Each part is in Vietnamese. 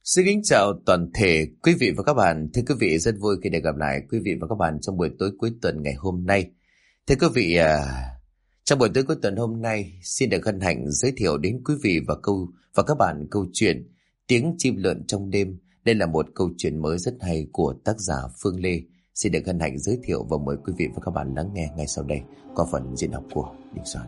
Xin kính chào toàn thể quý vị và các bạn. Thưa quý vị, rất vui khi được gặp lại quý vị và các bạn trong buổi tối cuối tuần ngày hôm nay. Thưa quý vị, trong buổi tối cuối tuần hôm nay, xin được hân hạnh giới thiệu đến quý vị và các bạn câu chuyện Tiếng chim lượn trong đêm. Đây là một câu chuyện mới rất hay của tác giả Phương Lê. Xin được hân hạnh giới thiệu và mời quý vị và các bạn lắng nghe ngay sau đây qua phần diễn đọc của Đình Soạn.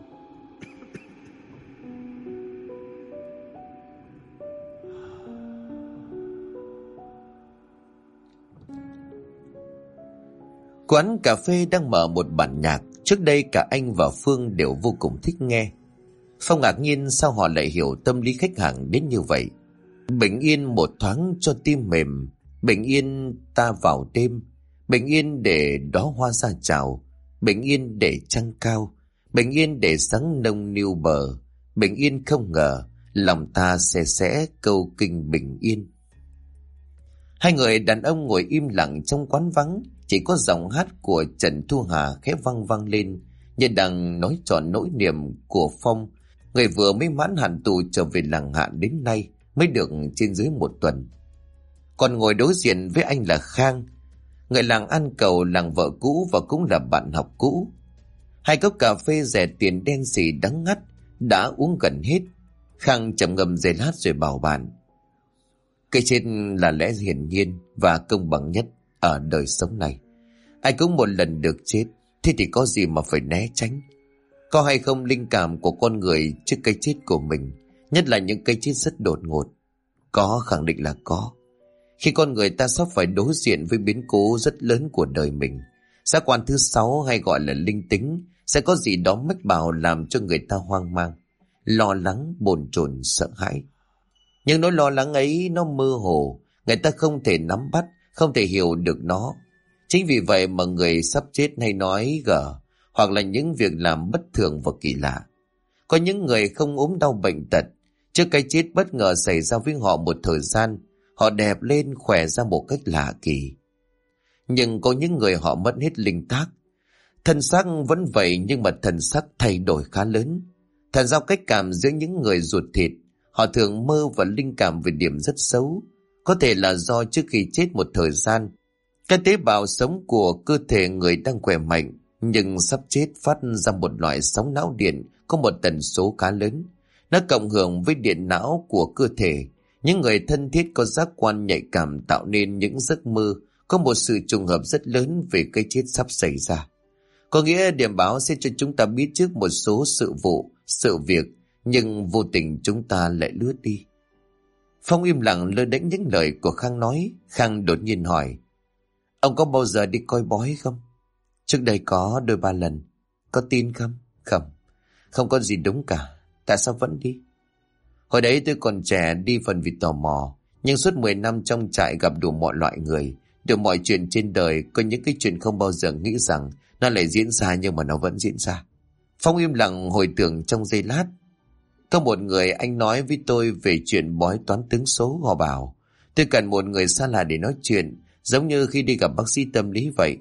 Quán cà phê đang mở một bản nhạc. Trước đây cả anh và Phương đều vô cùng thích nghe. Phong ngạc nhiên sao họ lại hiểu tâm lý khách hàng đến như vậy. Bình yên một thoáng cho tim mềm, bình yên ta vào đêm, bình yên để đóa hoa ra chào, bình yên để trăng cao, bình yên để sáng nông niu bờ, bình yên không ngờ lòng ta sẽ câu kinh bình yên. Hai người đàn ông ngồi im lặng trong quán vắng, chỉ có giọng hát của Trần Thu Hà khẽ vang vang lên như đang nói tròn nỗi niềm của Phong, người vừa mới mãn hạn tù trở về làng Hạ đến nay mới được trên dưới một tuần. Còn ngồi đối diện với anh là Khang, người làng An Cầu, làng vợ cũ và cũng là bạn học cũ. Hai cốc cà phê rẻ tiền đen xì đắng ngắt đã uống gần hết. Khang trầm ngâm giây lát rồi bảo bạn: cái chết là lẽ hiển nhiên và công bằng nhất ở đời sống này. Ai cũng một lần được chết, thế thì có gì mà phải né tránh. Có hay không linh cảm của con người trước cái chết của mình, nhất là những cái chết rất đột ngột? Có, khẳng định là có. Khi con người ta sắp phải đối diện với biến cố rất lớn của đời mình, giác quan thứ 6 hay gọi là linh tính sẽ có gì đó mách bảo làm cho người ta hoang mang, lo lắng, bồn chồn, sợ hãi. Nhưng nỗi lo lắng ấy nó mơ hồ, người ta không thể nắm bắt, không thể hiểu được nó. Chính vì vậy mà người sắp chết hay nói gở, hoặc là những việc làm bất thường và kỳ lạ. Có những người không ốm đau bệnh tật, trước cái chết bất ngờ xảy ra với họ một thời gian, họ đẹp lên khỏe ra một cách lạ kỳ. Nhưng có những người họ mất hết linh tác. Thân xác vẫn vậy nhưng mà thần sắc thay đổi khá lớn. Thần giao cách cảm giữa những người ruột thịt, họ thường mơ và linh cảm về điểm rất xấu. Có thể là do trước khi chết một thời gian, các tế bào sống của cơ thể người đang khỏe mạnh, nhưng sắp chết phát ra một loại sóng não điện có một tần số khá lớn. Nó cộng hưởng với điện não của cơ thể. Những người thân thiết có giác quan nhạy cảm tạo nên những giấc mơ có một sự trùng hợp rất lớn về cái chết sắp xảy ra. Có nghĩa điểm báo sẽ cho chúng ta biết trước một số sự vụ, sự việc, nhưng vô tình chúng ta lại lướt đi. Phong im lặng lơ đễnh những lời của Khang nói. Khang đột nhiên hỏi: ông có bao giờ đi coi bói không? Trước đây có đôi ba lần. Có tin không? Không. Không có gì đúng cả. Tại sao vẫn đi? Hồi đấy tôi còn trẻ, đi phần vì tò mò. Nhưng suốt 10 năm trong trại gặp đủ mọi loại người, đủ mọi chuyện trên đời. Có những cái chuyện không bao giờ nghĩ rằng nó lại diễn ra, nhưng mà nó vẫn diễn ra. Phong im lặng hồi tưởng trong giây lát. Có một người anh nói với tôi về chuyện bói toán tướng số. Họ bảo tôi cần một người xa lạ để nói chuyện, giống như khi đi gặp bác sĩ tâm lý vậy.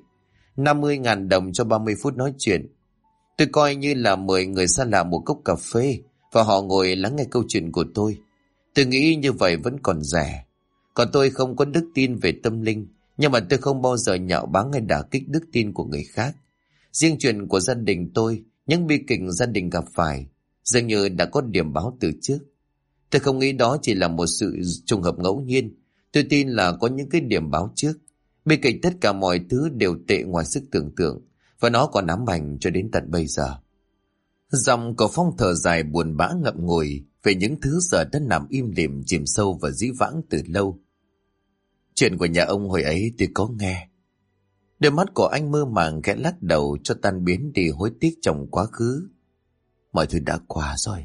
50.000 đồng cho 30 phút nói chuyện. Tôi coi như là mời người xa lạ một cốc cà phê và họ ngồi lắng nghe câu chuyện của tôi. Tôi nghĩ như vậy vẫn còn rẻ. Còn tôi không có đức tin về tâm linh, nhưng mà tôi không bao giờ nhạo báng hay đả kích đức tin của người khác. Riêng chuyện của gia đình tôi, những bi kịch gia đình gặp phải, dường như đã có điểm báo từ trước. Tôi không nghĩ đó chỉ là một sự trùng hợp ngẫu nhiên. Tôi tin là có những cái điểm báo trước. Bi kịch tất cả mọi thứ đều tệ ngoài sức tưởng tượng, và nó còn ám ảnh cho đến tận bây giờ. Giọng của Phong thở dài buồn bã ngậm ngùi về những thứ giờ đã nằm im lìm chìm sâu và dĩ vãng từ lâu. Chuyện của nhà ông hồi ấy tôi có nghe. Đôi mắt của anh mơ màng khẽ lắc đầu cho tan biến đi hối tiếc trong quá khứ. Mọi thứ đã qua rồi.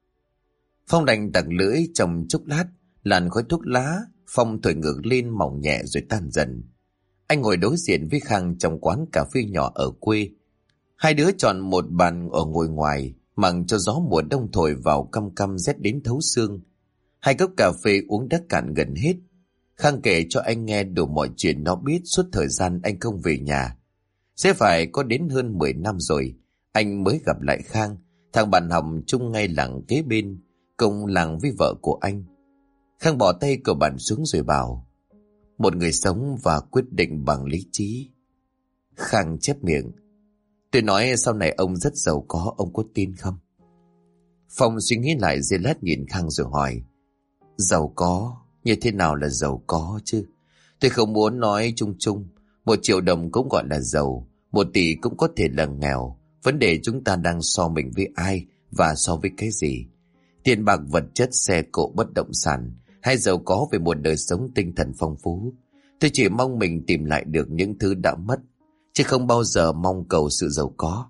Phong đành tặc lưỡi trong chốc lát, làn khói thuốc lá Phong thổi ngược lên mỏng nhẹ rồi tan dần. Anh ngồi đối diện với Khang trong quán cà phê nhỏ ở quê. Hai đứa chọn một bàn ở ngồi ngoài, mặc cho gió mùa đông thổi vào căm căm rét đến thấu xương. Hai cốc cà phê uống đã cạn gần hết. Khang kể cho anh nghe đủ mọi chuyện nó biết suốt thời gian anh không về nhà. Sẽ phải có đến hơn 10 năm rồi, anh mới gặp lại Khang, thằng bạn học chung ngay làng kế bên, cùng làng với vợ của anh. Khang bỏ tay của bạn xuống rồi bảo: một người sống và quyết định bằng lý trí. Khang chép miệng: tôi nói sau này ông rất giàu có, ông có tin không? Phong suy nghĩ lại giây lát nhìn Khang rồi hỏi: giàu có? Như thế nào là giàu có chứ? Tôi không muốn nói chung chung. 1 triệu đồng cũng gọi là giàu, 1 tỷ cũng có thể là nghèo. Vấn đề chúng ta đang so mình với ai và so với cái gì? Tiền bạc, vật chất, xe cộ, bất động sản, hay giàu có về một đời sống tinh thần phong phú? Tôi chỉ mong mình tìm lại được những thứ đã mất, chứ không bao giờ mong cầu sự giàu có.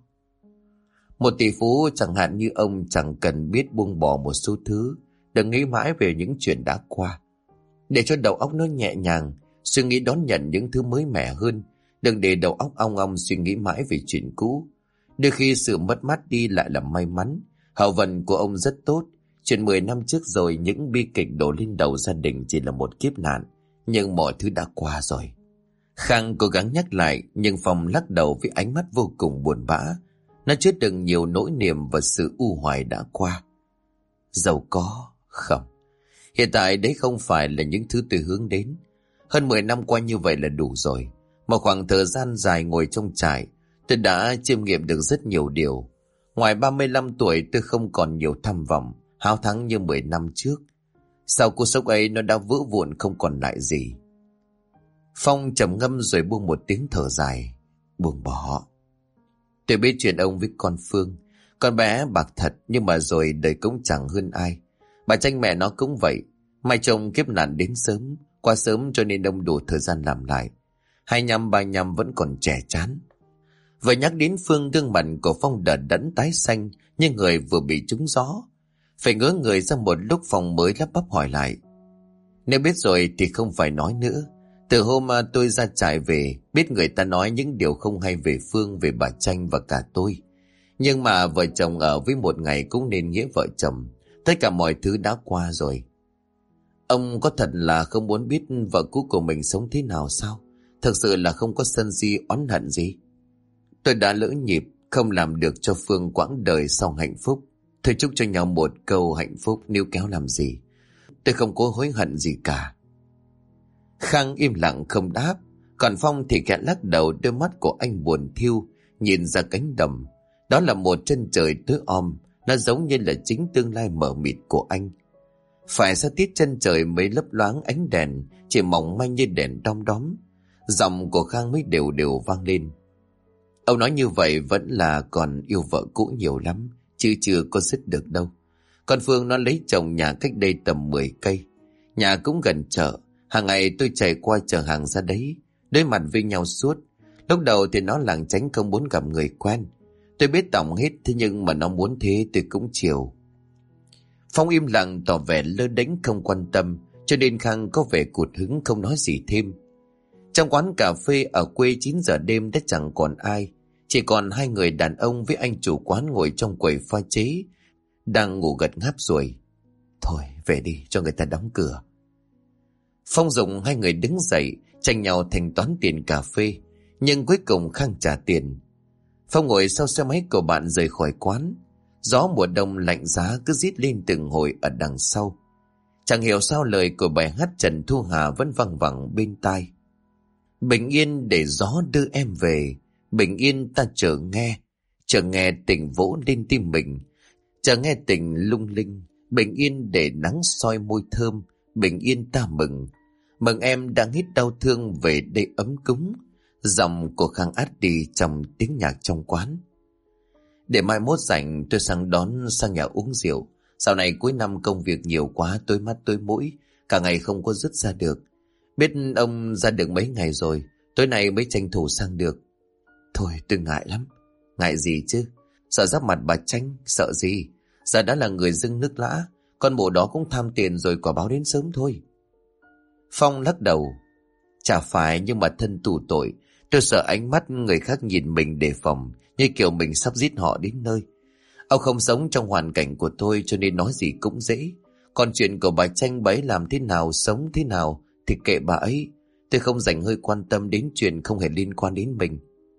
1 tỷ phú chẳng hạn như ông chẳng cần biết buông bỏ một số thứ, đừng nghĩ mãi về những chuyện đã qua. Để cho đầu óc nó nhẹ nhàng, suy nghĩ đón nhận những thứ mới mẻ hơn. Đừng để đầu óc ong ong suy nghĩ mãi về chuyện cũ. Đôi khi sự mất mát đi lại là may mắn. Hậu vận của ông rất tốt. Chuyện 10 năm trước rồi, những bi kịch đổ lên đầu gia đình chỉ là một kiếp nạn, nhưng mọi thứ đã qua rồi. Khang cố gắng nhắc lại, nhưng Phong lắc đầu với ánh mắt vô cùng buồn bã. Nó chứa đựng nhiều nỗi niềm và sự u hoài đã qua. Giàu có? Không. Hiện tại đấy không phải là những thứ tôi hướng đến. Hơn 10 năm qua như vậy là đủ rồi. Một khoảng thời gian dài ngồi trong trại, tôi đã chiêm nghiệm được rất nhiều điều. Ngoài 35 tuổi, tôi không còn nhiều tham vọng, háo thắng như 10 năm trước. Sau cuộc sống ấy nó đã vỡ vụn không còn lại gì. Phong trầm ngâm rồi buông một tiếng thở dài. Buông bỏ. Tôi biết chuyện ông với con Phương. Con bé bạc thật, nhưng mà rồi đời cũng chẳng hơn ai. Bà Tranh mẹ nó cũng vậy. Mai chồng kiếp nạn đến sớm, quá sớm cho nên ông đủ thời gian làm lại. 25, 35 vẫn còn trẻ chán. Vừa nhắc đến Phương, gương mặt của Phong đờ đẫn tái xanh, như người vừa bị trúng gió. Phải ngớ người ra một lúc, Phong mới lắp bắp hỏi lại: nếu biết rồi thì không phải nói nữa. Từ hôm tôi ra trại về, biết người ta nói những điều không hay về Phương, về bà Tranh và cả tôi. Nhưng mà vợ chồng ở với một ngày cũng nên nghĩa vợ chồng. Tất cả mọi thứ đã qua rồi. Ông có thật là không muốn biết vợ cũ của mình sống thế nào sao? Thực sự là không có sân si oán hận gì? Tôi đã lỡ nhịp, không làm được cho Phương quãng đời sau hạnh phúc. Thôi chúc cho nhau một câu hạnh phúc, níu kéo làm gì. Tôi không có hối hận gì cả. Khang im lặng không đáp. Còn Phong thì khẽ lắc đầu, đôi mắt của anh buồn thiu nhìn ra cánh đồng. Đó là một chân trời tối om, nó giống như là chính tương lai mờ mịt của anh. Phải xa tít chân trời mới lấp loáng ánh đèn, chỉ mỏng manh như đèn đom đóm. Giọng của Khang mới đều đều vang lên: ông nói như vậy vẫn là còn yêu vợ cũ nhiều lắm, chứ chưa có dứt được đâu. Con Phương nó lấy chồng nhà cách đây tầm 10 cây. Nhà cũng gần chợ, hàng ngày tôi chạy qua chở hàng ra đấy, đối mặt với nhau suốt. Lúc đầu thì nó lảng tránh không muốn gặp người quen. Tôi biết tổng hết, thế nhưng mà nó muốn thế tôi cũng chiều. Phong im lặng tỏ vẻ lơ đễnh không quan tâm, cho nên Khang có vẻ cụt hứng không nói gì thêm. Trong quán cà phê ở quê 9 giờ đêm đã chẳng còn ai. Chỉ còn 2 người đàn ông với anh chủ quán ngồi trong quầy pha chế, đang ngủ gật ngáp rồi. Thôi về đi, cho người ta đóng cửa. Phong dùng 2 người đứng dậy, tranh nhau thanh toán tiền cà phê, nhưng cuối cùng Khang trả tiền. Phong ngồi sau xe máy của bạn rời khỏi quán. Gió mùa đông lạnh giá cứ rít lên từng hồi ở đằng sau. Chẳng hiểu sao lời của bài hát Trần Thu Hà vẫn văng vẳng bên tai. Bình yên để gió đưa em về, bình yên ta chờ nghe tình vỗ lên tim mình, chờ nghe tình lung linh, bình yên để nắng soi môi thơm, bình yên ta mừng, mừng em đang hít đau thương về đây ấm cúng. Giọng của Khang át đi trong tiếng nhạc trong quán. Để mai mốt rảnh tôi sang đón sang nhà uống rượu. Dạo này cuối năm công việc nhiều quá, tối mắt tối mũi, cả ngày không có dứt ra được. Biết ông ra được mấy ngày rồi, tối nay mới tranh thủ sang được. Thôi tôi ngại lắm. Ngại gì chứ? Sợ giáp mặt bà Tranh, sợ gì? Giờ đã là người dưng nước lã, con bộ đó cũng tham tiền rồi, quả báo đến sớm thôi. Phong lắc đầu. Chả phải, nhưng mà thân tù tội. Tôi sợ ánh mắt người khác nhìn mình đề phòng, như kiểu mình sắp giết họ đến nơi. Ông không sống trong hoàn cảnh của tôi cho nên nói gì cũng dễ. Còn chuyện của bà Tranh bấy làm thế nào, sống thế nào thì kệ bà ấy. Tôi không dành hơi quan tâm đến chuyện không hề liên quan đến mình.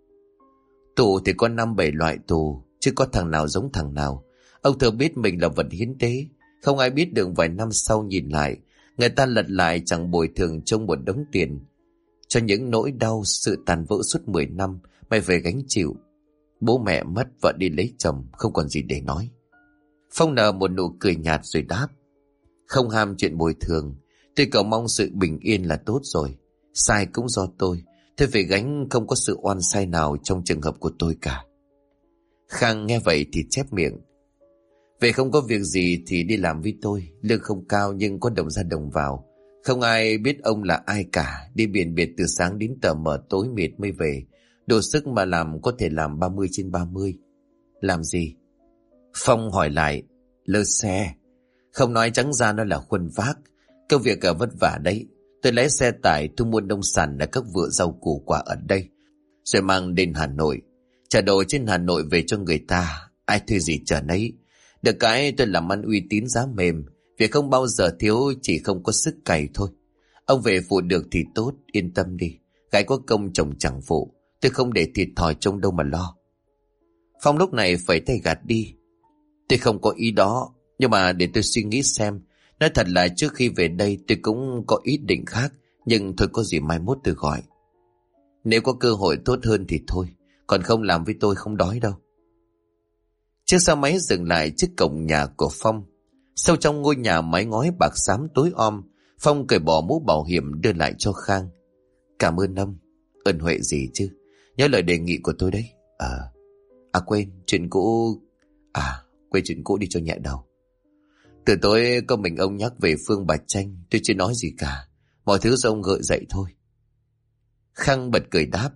Tù thì có 5-7 loại tù, chứ có thằng nào giống thằng nào. Ông thừa biết mình là vật hiến tế. Không ai biết được vài năm sau nhìn lại, Người ta lật lại chẳng bồi thường trông một đống tiền. Cho những nỗi đau, sự tàn vỡ suốt 10 năm, mày phải gánh chịu. Bố mẹ mất, vợ đi lấy chồng, không còn gì để nói. Phong nở một nụ cười nhạt rồi đáp. Không ham chuyện bồi thường, tôi cầu mong sự bình yên là tốt rồi. Sai cũng do tôi phải gánh, không có sự oan sai nào trong trường hợp của tôi cả. Khang nghe vậy thì chép miệng. Vậy không có việc gì thì đi làm với tôi. Lương không cao nhưng có đồng ra đồng vào. Không ai biết ông là ai cả. Đi biển biệt từ sáng đến tờ mờ tối mệt mới về. Đủ sức mà làm có thể làm 30/30. Làm gì? Phong hỏi lại. Lơ xe. Không nói trắng ra nó là khuân vác. Công việc vất vả đấy. Tôi lái xe tải thu mua nông sản ở các vựa rau củ quả ở đây, rồi mang đến Hà Nội. Trả đồ trên Hà Nội về cho người ta. Ai thuê gì chở nấy. Được cái tôi làm ăn uy tín giá mềm. Việc không bao giờ thiếu, chỉ không có sức cày thôi. Ông về phụ được thì tốt, yên tâm đi. Gái có công chồng chẳng phụ. Tôi không để thiệt thòi trông đâu mà lo. Phong lúc này phẩy tay gạt đi. Tôi không có ý đó. Nhưng mà để tôi suy nghĩ xem. Nói thật là trước khi về đây tôi cũng có ý định khác. Nhưng thôi có gì mai mốt tôi gọi. Nếu có cơ hội tốt hơn thì thôi. Còn không làm với tôi không đói đâu. Chiếc xe máy dừng lại trước cổng nhà của Phong. Sâu trong ngôi nhà mái ngói bạc xám tối om, Phong cởi bỏ mũ bảo hiểm đưa lại cho Khang. Cảm ơn ông. Ơn huệ gì chứ. Nhớ lời đề nghị của tôi đấy. Quên chuyện cũ. Quên chuyện cũ đi cho nhẹ đầu. Từ tối có mình ông nhắc về Phương Bạch Tranh. Tôi chưa nói gì cả. Mọi thứ do ông gợi dậy thôi. Khang bật cười đáp.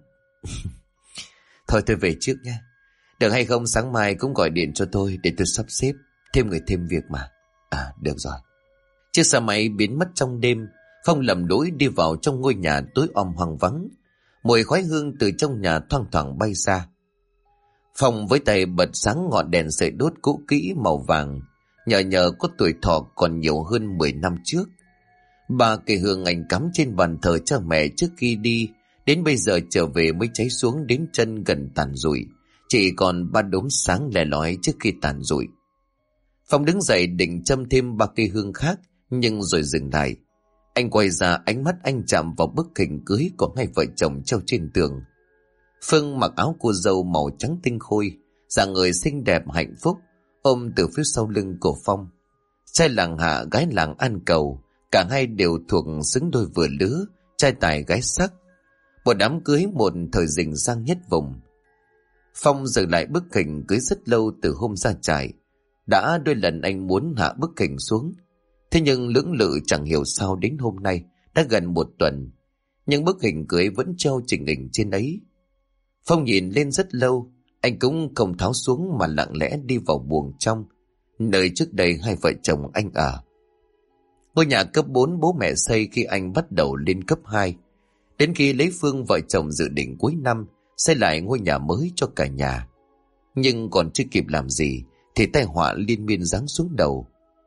Thôi tôi về trước nha. Được hay không sáng mai cũng gọi điện cho tôi để tôi sắp xếp. Thêm người thêm việc mà. Được rồi. Chiếc xe máy biến mất trong đêm. Phong lầm lũi đi vào trong ngôi nhà tối om hoang vắng. Mùi khói hương từ trong nhà thoang thoảng bay ra. Phong với tay bật sáng ngọn đèn sưởi đốt cũ kỹ màu vàng. Nhờ có tuổi thọ còn nhiều hơn 10 năm trước. 3 cây hương anh cắm trên bàn thờ cha mẹ trước khi đi. Đến bây giờ trở về mới cháy xuống đến chân gần tàn rụi. Chỉ còn 3 đốm sáng lẻ lói trước khi tàn rụi. Phong đứng dậy định châm thêm 3 cây hương khác, nhưng rồi dừng lại. Anh quay ra, ánh mắt anh chạm vào bức hình cưới của hai vợ chồng treo trên tường. Phương mặc áo cô dâu màu trắng tinh khôi, dáng người xinh đẹp hạnh phúc, ôm từ phía sau lưng của Phong. Trai làng hạ, gái làng An Cầu, cả hai đều thuộc xứng đôi vừa lứa, trai tài gái sắc. Một đám cưới một thời rình rang nhất vùng. Phong dừng lại bức hình cưới rất lâu từ hôm ra trại. Đã đôi lần anh muốn hạ bức hình xuống. Thế nhưng lưỡng lự chẳng hiểu sao đến hôm nay, đã gần 1 tuần. Nhưng bức hình cưới vẫn treo chỉnh hình trên ấy. Phong nhìn lên rất lâu, anh cũng không tháo xuống mà lặng lẽ đi vào buồng trong, nơi trước đây hai vợ chồng anh ở. Ngôi nhà cấp 4 bố mẹ xây khi anh bắt đầu lên cấp 2. Đến khi lấy Phương, vợ chồng dự định cuối năm xây lại ngôi nhà mới cho cả nhà. Nhưng còn chưa kịp làm gì thì tai họa liên miên giáng xuống đầu.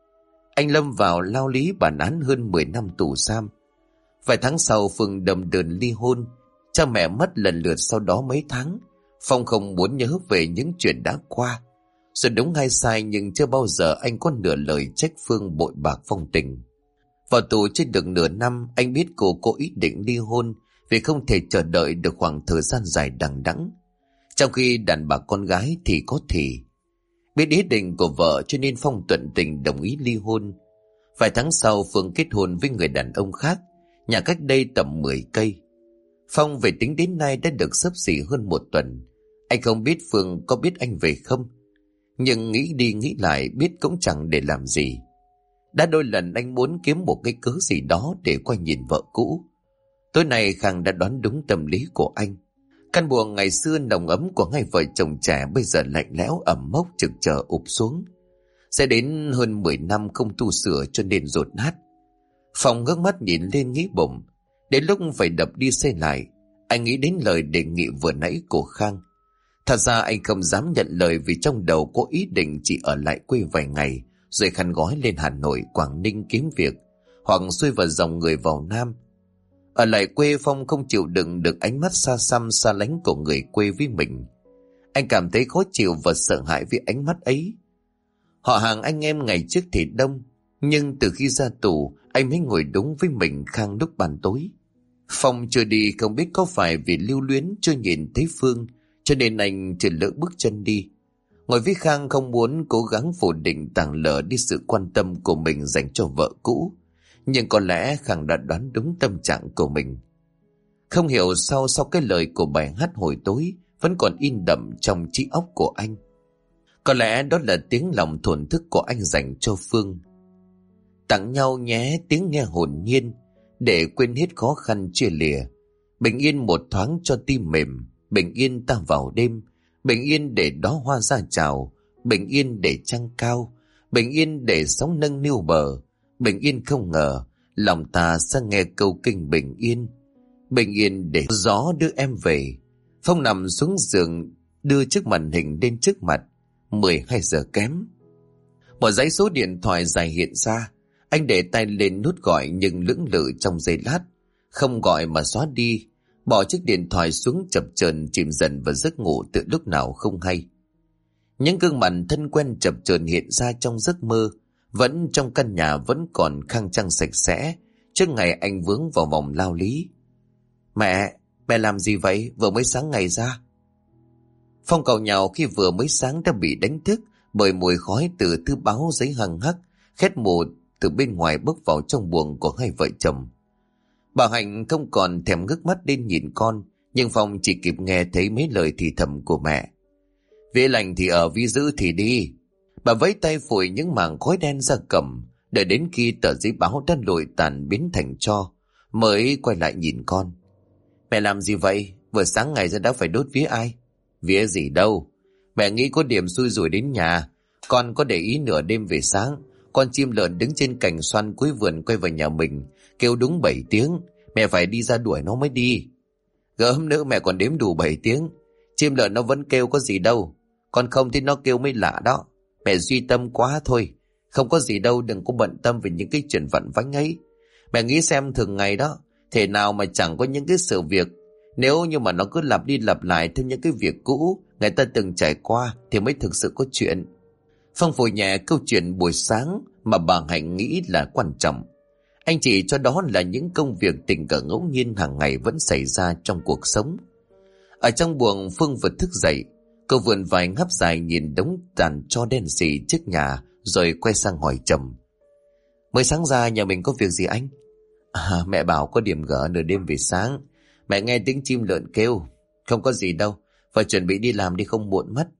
Anh lâm vào lao lý bản án hơn 10 năm tù giam. Vài tháng sau Phương đâm đơn ly hôn. Cha mẹ mất lần lượt sau đó mấy tháng. Phong không muốn nhớ về những chuyện đã qua. Rồi đúng hay sai nhưng chưa bao giờ anh có nửa lời trách Phương bội bạc phong tình. Vào tù chưa được nửa năm, anh biết cô có ý định ly hôn vì không thể chờ đợi được khoảng thời gian dài đằng đẵng. Trong khi đàn bà con gái thì có thì. Biết ý định của vợ cho nên Phong thuận tình đồng ý ly hôn. Vài tháng sau Phương kết hôn với người đàn ông khác, nhà cách đây tầm 10 cây. Phong về tính đến nay đã được xấp xỉ hơn 1 tuần. Anh không biết Phương có biết anh về không, nhưng nghĩ đi nghĩ lại biết cũng chẳng để làm gì. Đã đôi lần anh muốn kiếm một cái cớ gì đó để quay nhìn vợ cũ. Tối nay Khang đã đoán đúng tâm lý của anh. Căn buồng ngày xưa nồng ấm của hai vợ chồng trẻ bây giờ lạnh lẽo ẩm mốc trực chờ ụp xuống. Sẽ đến hơn 10 năm không tu sửa cho nên dột nát. Phong ngước mắt nhìn lên nghĩ bụng. Đến lúc phải đập đi xây lại, anh nghĩ đến lời đề nghị vừa nãy của Khang. Thật ra anh không dám nhận lời vì trong đầu có ý định chỉ ở lại quê vài ngày, rồi khăn gói lên Hà Nội, Quảng Ninh kiếm việc, hoặc xuôi vào dòng người vào Nam. Ở lại quê Phong không chịu đựng được ánh mắt xa xăm xa lánh của người quê với mình. Anh cảm thấy khó chịu và sợ hãi với ánh mắt ấy. Họ hàng anh em ngày trước thì đông, nhưng từ khi ra tù, anh mới ngồi đúng với mình Khang lúc ban tối. Phong chưa đi, không biết có phải vì lưu luyến chưa nhìn thấy Phương, cho nên anh chưa lỡ bước chân đi. Ngồi với Khang không muốn cố gắng phủ định tàng lờ đi sự quan tâm của mình dành cho vợ cũ. Nhưng có lẽ Khang đã đoán đúng tâm trạng của mình. Không hiểu sau cái lời của bài hát hồi tối vẫn còn in đậm trong trí óc của anh. Có lẽ đó là tiếng lòng thổn thức của anh dành cho Phương. Tặng nhau nhé tiếng nghe hồn nhiên, để quên hết khó khăn chia lìa. Bình yên một thoáng cho tim mềm, bình yên ta vào đêm, bình yên để đóa hoa ra chào, bình yên để trăng cao, bình yên để sóng nâng niu bờ, bình yên không ngờ lòng ta sẽ nghe câu kinh bình yên. Bình yên để gió đưa em về. Phong nằm xuống giường, đưa chiếc màn hình lên trước mặt. 12 giờ kém. Một dãy số điện thoại dài hiện ra. Anh để tay lên nút gọi nhưng lưỡng lự trong giây lát. Không gọi mà xóa đi. Bỏ chiếc điện thoại xuống chập chờn, chìm dần vào giấc ngủ từ lúc nào không hay. Những gương mặt thân quen chập chờn hiện ra trong giấc mơ. Vẫn trong căn nhà vẫn còn khang trang sạch sẽ. Trước ngày anh vướng vào vòng lao lý. Mẹ làm gì vậy? Vừa mới sáng ngày ra. Phong càu nhào khi vừa mới sáng đã bị đánh thức bởi mùi khói từ thư báo giấy hằng hắc, khét mù từ bên ngoài bước vào trong buồng của hai vợ chồng. Bà Hạnh không còn thèm ngước mắt lên nhìn con, nhưng Phong chỉ kịp nghe thấy mấy lời thì thầm của mẹ. Vía lành thì ở, vía dữ thì đi. Bà vẫy tay phủi những mảng khói đen ra cầm, đợi đến khi tờ giấy báo đã lụi tàn biến thành tro, mới quay lại nhìn con. Mẹ làm gì vậy? Vừa sáng ngày ra đã phải đốt vía ai? Vía gì đâu. Mẹ nghĩ có điểm xui rủi đến nhà. Con có để ý nửa đêm về sáng, con chim lợn đứng trên cành xoan cuối vườn quay vào nhà mình, kêu đúng 7 tiếng. Mẹ phải đi ra đuổi nó mới đi. Gớm nữa mẹ còn đếm đủ 7 tiếng. Chim lợn nó vẫn kêu có gì đâu. Còn không thì nó kêu mới lạ đó. Mẹ duy tâm quá thôi. Không có gì đâu, đừng có bận tâm về những cái chuyện vặn vãnh ấy. Mẹ nghĩ xem thường ngày đó, thể nào mà chẳng có những cái sự việc. Nếu như mà nó cứ lặp đi lặp lại theo những cái việc cũ người ta từng trải qua thì mới thực sự có chuyện. Phong phủi nhẹ câu chuyện buổi sáng mà bà Hạnh nghĩ là quan trọng. Anh chỉ cho đó là những công việc tình cờ ngẫu nhiên hàng ngày vẫn xảy ra trong cuộc sống. Ở trong buồng, Phương vừa thức dậy. Cô vườn vài ngáp dài nhìn đống tàn tro đen xì trước nhà rồi quay sang hỏi chồng. Mới sáng ra nhà mình có việc gì anh? Mẹ bảo có điểm gở nửa đêm về sáng. Mẹ nghe tiếng chim lợn kêu. Không có gì đâu, phải chuẩn bị đi làm đi không muộn mất.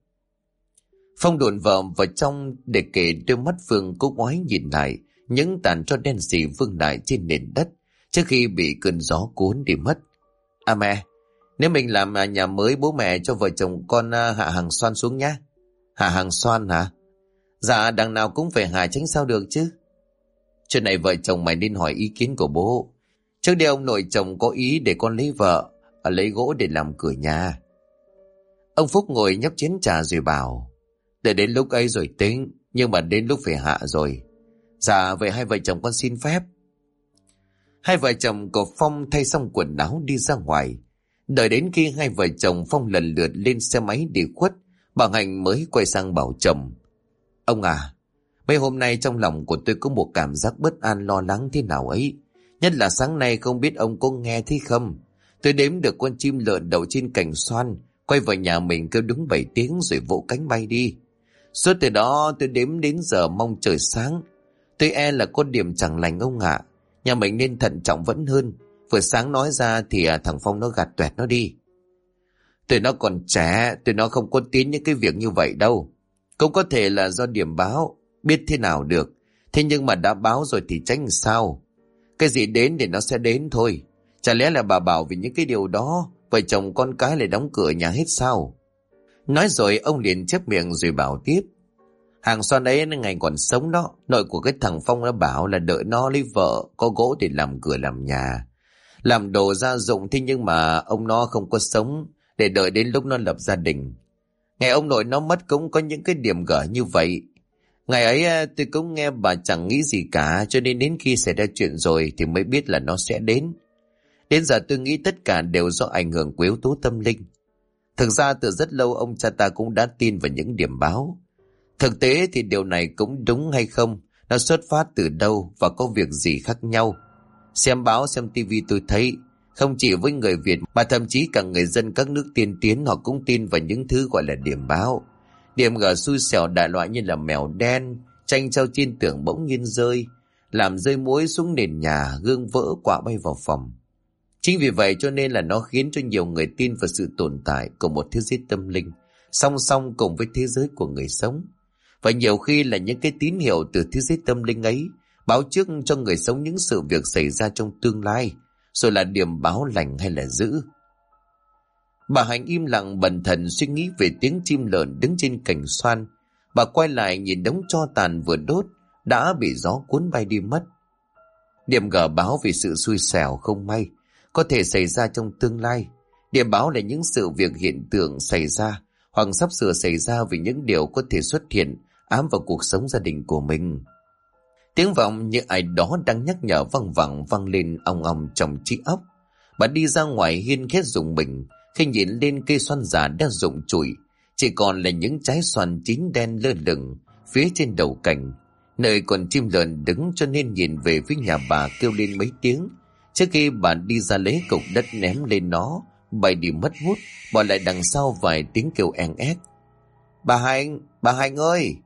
Phong đồn vào trong để kể, đôi mắt Phương cố ngoái nhìn lại những tàn tro đen xì vương lại trên nền đất trước khi bị cơn gió cuốn đi mất. À mẹ, nếu mình làm nhà mới, bố mẹ cho vợ chồng con hạ hàng xoan xuống nhé. Hạ hàng xoan hả? Dạ đằng nào cũng phải hạ tránh sao được chứ. Chuyện này vợ chồng mày nên hỏi ý kiến của bố. Trước đây ông nội chồng có ý để con lấy vợ, lấy gỗ để làm cửa nhà. Ông Phúc ngồi nhấp chén trà rồi bảo, để đến lúc ấy rồi tính, nhưng mà đến lúc phải hạ rồi. Dạ vậy hai vợ chồng con xin phép. Hai vợ chồng của Phong thay xong quần áo đi ra ngoài. Đợi đến khi hai vợ chồng Phong lần lượt lên xe máy đi khuất, bà Hạnh mới quay sang bảo chồng. Ông à, mấy hôm nay trong lòng của tôi có một cảm giác bất an lo lắng thế nào ấy. Nhất là sáng nay không biết ông có nghe thấy không. Tôi đếm được con chim lợn đậu trên cành xoan, quay vào nhà mình kêu đúng 7 tiếng rồi vỗ cánh bay đi. Suốt từ đó tôi đếm đến giờ mong trời sáng. Tôi e là có điểm chẳng lành ông ạ. Nhà mình nên thận trọng vẫn hơn. Vừa sáng nói ra thì thằng Phong nó gạt toẹt nó đi. Tụi nó còn trẻ, tụi nó không có tin những cái việc như vậy đâu. Cũng có thể là do điểm báo, biết thế nào được. Thế nhưng mà đã báo rồi thì tránh sao. Cái gì đến thì nó sẽ đến thôi. Chả lẽ là bà bảo vì những cái điều đó vợ chồng con cái lại đóng cửa nhà hết sao? Nói rồi ông liền chép miệng rồi bảo tiếp. Hàng xoan ấy ngày còn sống đó, nội của cái thằng Phong nó bảo là đợi nó lấy vợ có gỗ để làm cửa làm nhà, làm đồ gia dụng. Thế nhưng mà ông nó không có sống để đợi đến lúc nó lập gia đình. Ngày ông nội nó mất cũng có những cái điểm gở như vậy. Ngày ấy tôi cũng nghe bà chẳng nghĩ gì cả, cho nên đến khi xảy ra chuyện rồi thì mới biết là nó sẽ đến. Đến giờ tôi nghĩ tất cả đều do ảnh hưởng của yếu tố tâm linh. Thực ra từ rất lâu ông cha ta cũng đã tin vào những điểm báo. Thực tế thì điều này cũng đúng hay không, nó xuất phát từ đâu và có việc gì khác nhau. Xem báo xem tivi tôi thấy không chỉ với người Việt mà thậm chí cả người dân các nước tiên tiến họ cũng tin vào những thứ gọi là điểm báo. Điểm gở xui xẻo đại loại như là mèo đen, tranh treo trên tường bỗng nhiên rơi, làm rơi muối xuống nền nhà, gương vỡ, quạ bay vào phòng. Chính vì vậy cho nên là nó khiến cho nhiều người tin vào sự tồn tại của một thế giới tâm linh song song cùng với thế giới của người sống. Và nhiều khi là những cái tín hiệu từ thế giới tâm linh ấy báo trước cho người sống những sự việc xảy ra trong tương lai, rồi là điểm báo lành hay là dữ. Bà Hạnh im lặng bần thần suy nghĩ về tiếng chim lợn đứng trên cành xoan. Bà quay lại nhìn đống tro tàn vừa đốt đã bị gió cuốn bay đi mất. Điểm gở báo về sự xui xẻo không may có thể xảy ra trong tương lai. Điểm báo là những sự việc hiện tượng xảy ra hoặc sắp sửa xảy ra vì những điều có thể xuất hiện ám vào cuộc sống gia đình của mình. Tiếng vọng như ai đó đang nhắc nhở văng vẳng vang lên ong ong trong trí óc. Bà đi ra ngoài hiên khét rùng mình khi nhìn lên cây xoan già đã rụng trụi, chỉ còn là những trái xoan chín đen lơ lửng phía trên đầu cành, nơi còn chim lợn đứng, cho nên nhìn về phía nhà bà kêu lên mấy tiếng trước khi bà đi ra lấy cục đất ném lên nó, bay đi mất hút, bỏ lại đằng sau vài tiếng kêu en ép. Bà Hạnh ơi!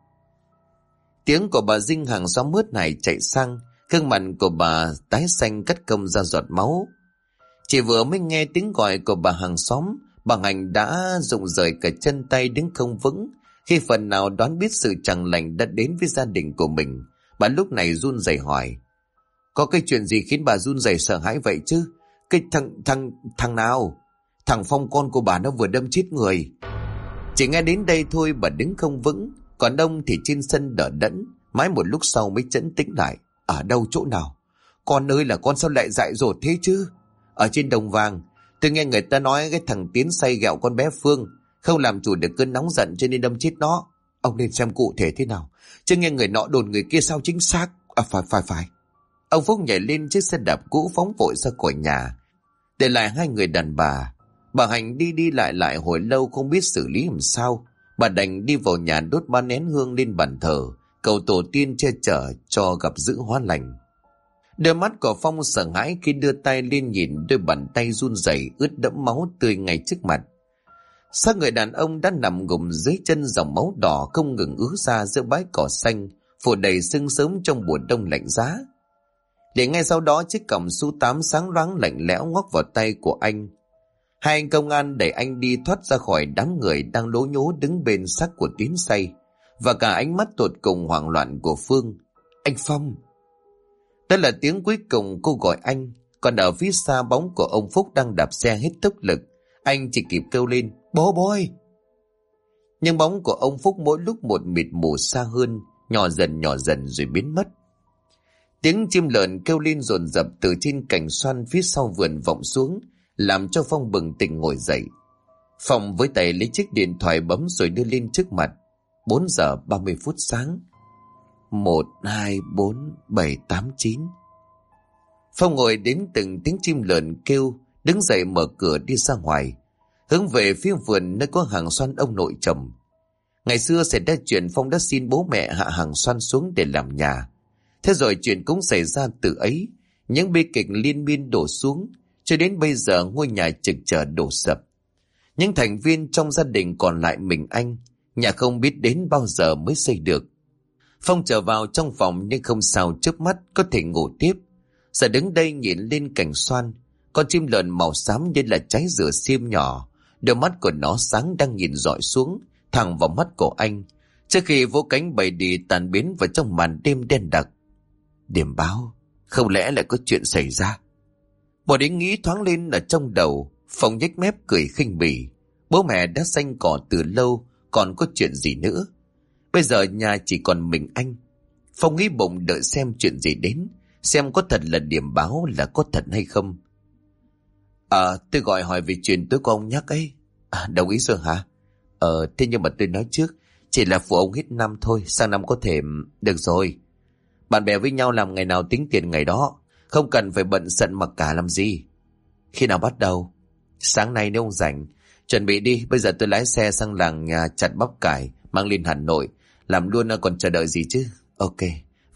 Tiếng của bà Dinh hàng xóm mướt này chạy sang, gương mặt của bà tái xanh cắt công ra giọt máu. Chỉ vừa mới nghe tiếng gọi của bà hàng xóm, bà Hạnh đã rụng rời cả chân tay đứng không vững, khi phần nào đoán biết sự chẳng lành đã đến với gia đình của mình. Bà lúc này run rẩy hỏi: có cái chuyện gì khiến bà run rẩy sợ hãi vậy chứ? Cái thằng nào? Thằng Phong con của bà nó vừa đâm chết người. Chỉ nghe đến đây thôi bà đứng không vững, còn ông thì trên sân đỡ đẫn, mãi một lúc sau mới chấn tĩnh lại. Ở đâu, chỗ nào? Con ơi là con sao lại dại dột thế chứ? Ở trên Đồng Vàng, tôi nghe người ta nói cái thằng Tiến say ghẹo con bé Phương, không làm chủ được cơn nóng giận cho nên đâm chết nó. Ông nên xem cụ thể thế nào, chứ nghe người nọ đồn người kia sao chính xác. Phải. Ông Phúc nhảy lên chiếc xe đạp cũ phóng vội ra khỏi nhà, để lại hai người đàn bà. Bà Hạnh đi lại hồi lâu không biết xử lý làm sao. Bà đành đi vào nhà đốt ba nén hương lên bàn thờ, cầu tổ tiên che chở cho gặp dữ hóa lành. Đôi mắt của Phong sợ hãi khi đưa tay lên nhìn đôi bàn tay run rẩy ướt đẫm máu tươi ngay trước mặt. Xác người đàn ông đã nằm gục dưới chân, dòng máu đỏ không ngừng ứa ra giữa bãi cỏ xanh phủ đầy sương sớm trong mùa đông lạnh giá. Liền ngay sau đó chiếc còng Su-8 sáng loáng lạnh lẽo ngoắc vào tay của anh. Hai anh công an đẩy anh đi thoát ra khỏi đám người đang lố nhố đứng bên xác của Tiến say, và cả ánh mắt tột cùng hoảng loạn của Phương. Anh Phong! Đó là tiếng cuối cùng cô gọi anh. Còn ở phía xa bóng của ông Phúc đang đạp xe hết tốc lực. Anh chỉ kịp kêu lên: Bố ơi! Nhưng bóng của ông Phúc mỗi lúc một mịt mù xa hơn, nhỏ dần rồi biến mất. Tiếng chim lợn kêu lên dồn dập từ trên cành xoan phía sau vườn vọng xuống, làm cho Phong bừng tỉnh ngồi dậy. Phong với tay lấy chiếc điện thoại bấm rồi đưa lên trước mặt. 4 giờ 30 phút sáng. 1, 2, 4, 7, 8, 9. Phong ngồi đếm từng tiếng chim lợn kêu, đứng dậy mở cửa đi ra ngoài, hướng về phía vườn nơi có hàng xoan ông nội trồng. Ngày xưa xảy ra chuyện Phong đã xin bố mẹ hạ hàng xoan xuống để làm nhà. Thế rồi chuyện cũng xảy ra từ ấy, những bi kịch liên miên đổ xuống, cho đến bây giờ ngôi nhà trực chờ đổ sập. Những thành viên trong gia đình còn lại mình anh, nhà không biết đến bao giờ mới xây được. Phong trở vào trong phòng nhưng không sao chớp mắt có thể ngủ tiếp. Giờ đứng đây nhìn lên cành xoan, con chim lợn màu xám như là trái dừa xiêm nhỏ, đôi mắt của nó sáng đang nhìn dọi xuống thẳng vào mắt của anh, trước khi vỗ cánh bay đi tan biến vào trong màn đêm đen đặc. Điểm báo, không lẽ lại có chuyện xảy ra? Một ý nghĩ thoáng lên ở trong đầu. Phong nhếch mép cười khinh bỉ. Bố mẹ đã xanh cỏ từ lâu, còn có chuyện gì nữa? Bây giờ nhà chỉ còn mình anh. Phong nghĩ bụng đợi xem chuyện gì đến, xem có thật là điểm báo, là có thật hay không. Tôi gọi hỏi về chuyện tối của ông nhắc ấy. Đồng ý rồi hả? Thế nhưng mà tôi nói trước, chỉ là phụ ông hết năm thôi, sang năm có thể... Được rồi, bạn bè với nhau làm ngày nào tính tiền ngày đó, không cần phải bận sận mặc cả làm gì. Khi nào bắt đầu? Sáng nay nếu ông rảnh, chuẩn bị đi, bây giờ tôi lái xe sang làng nhà chặt bắp cải, mang lên Hà Nội, làm luôn, còn chờ đợi gì chứ. Ok,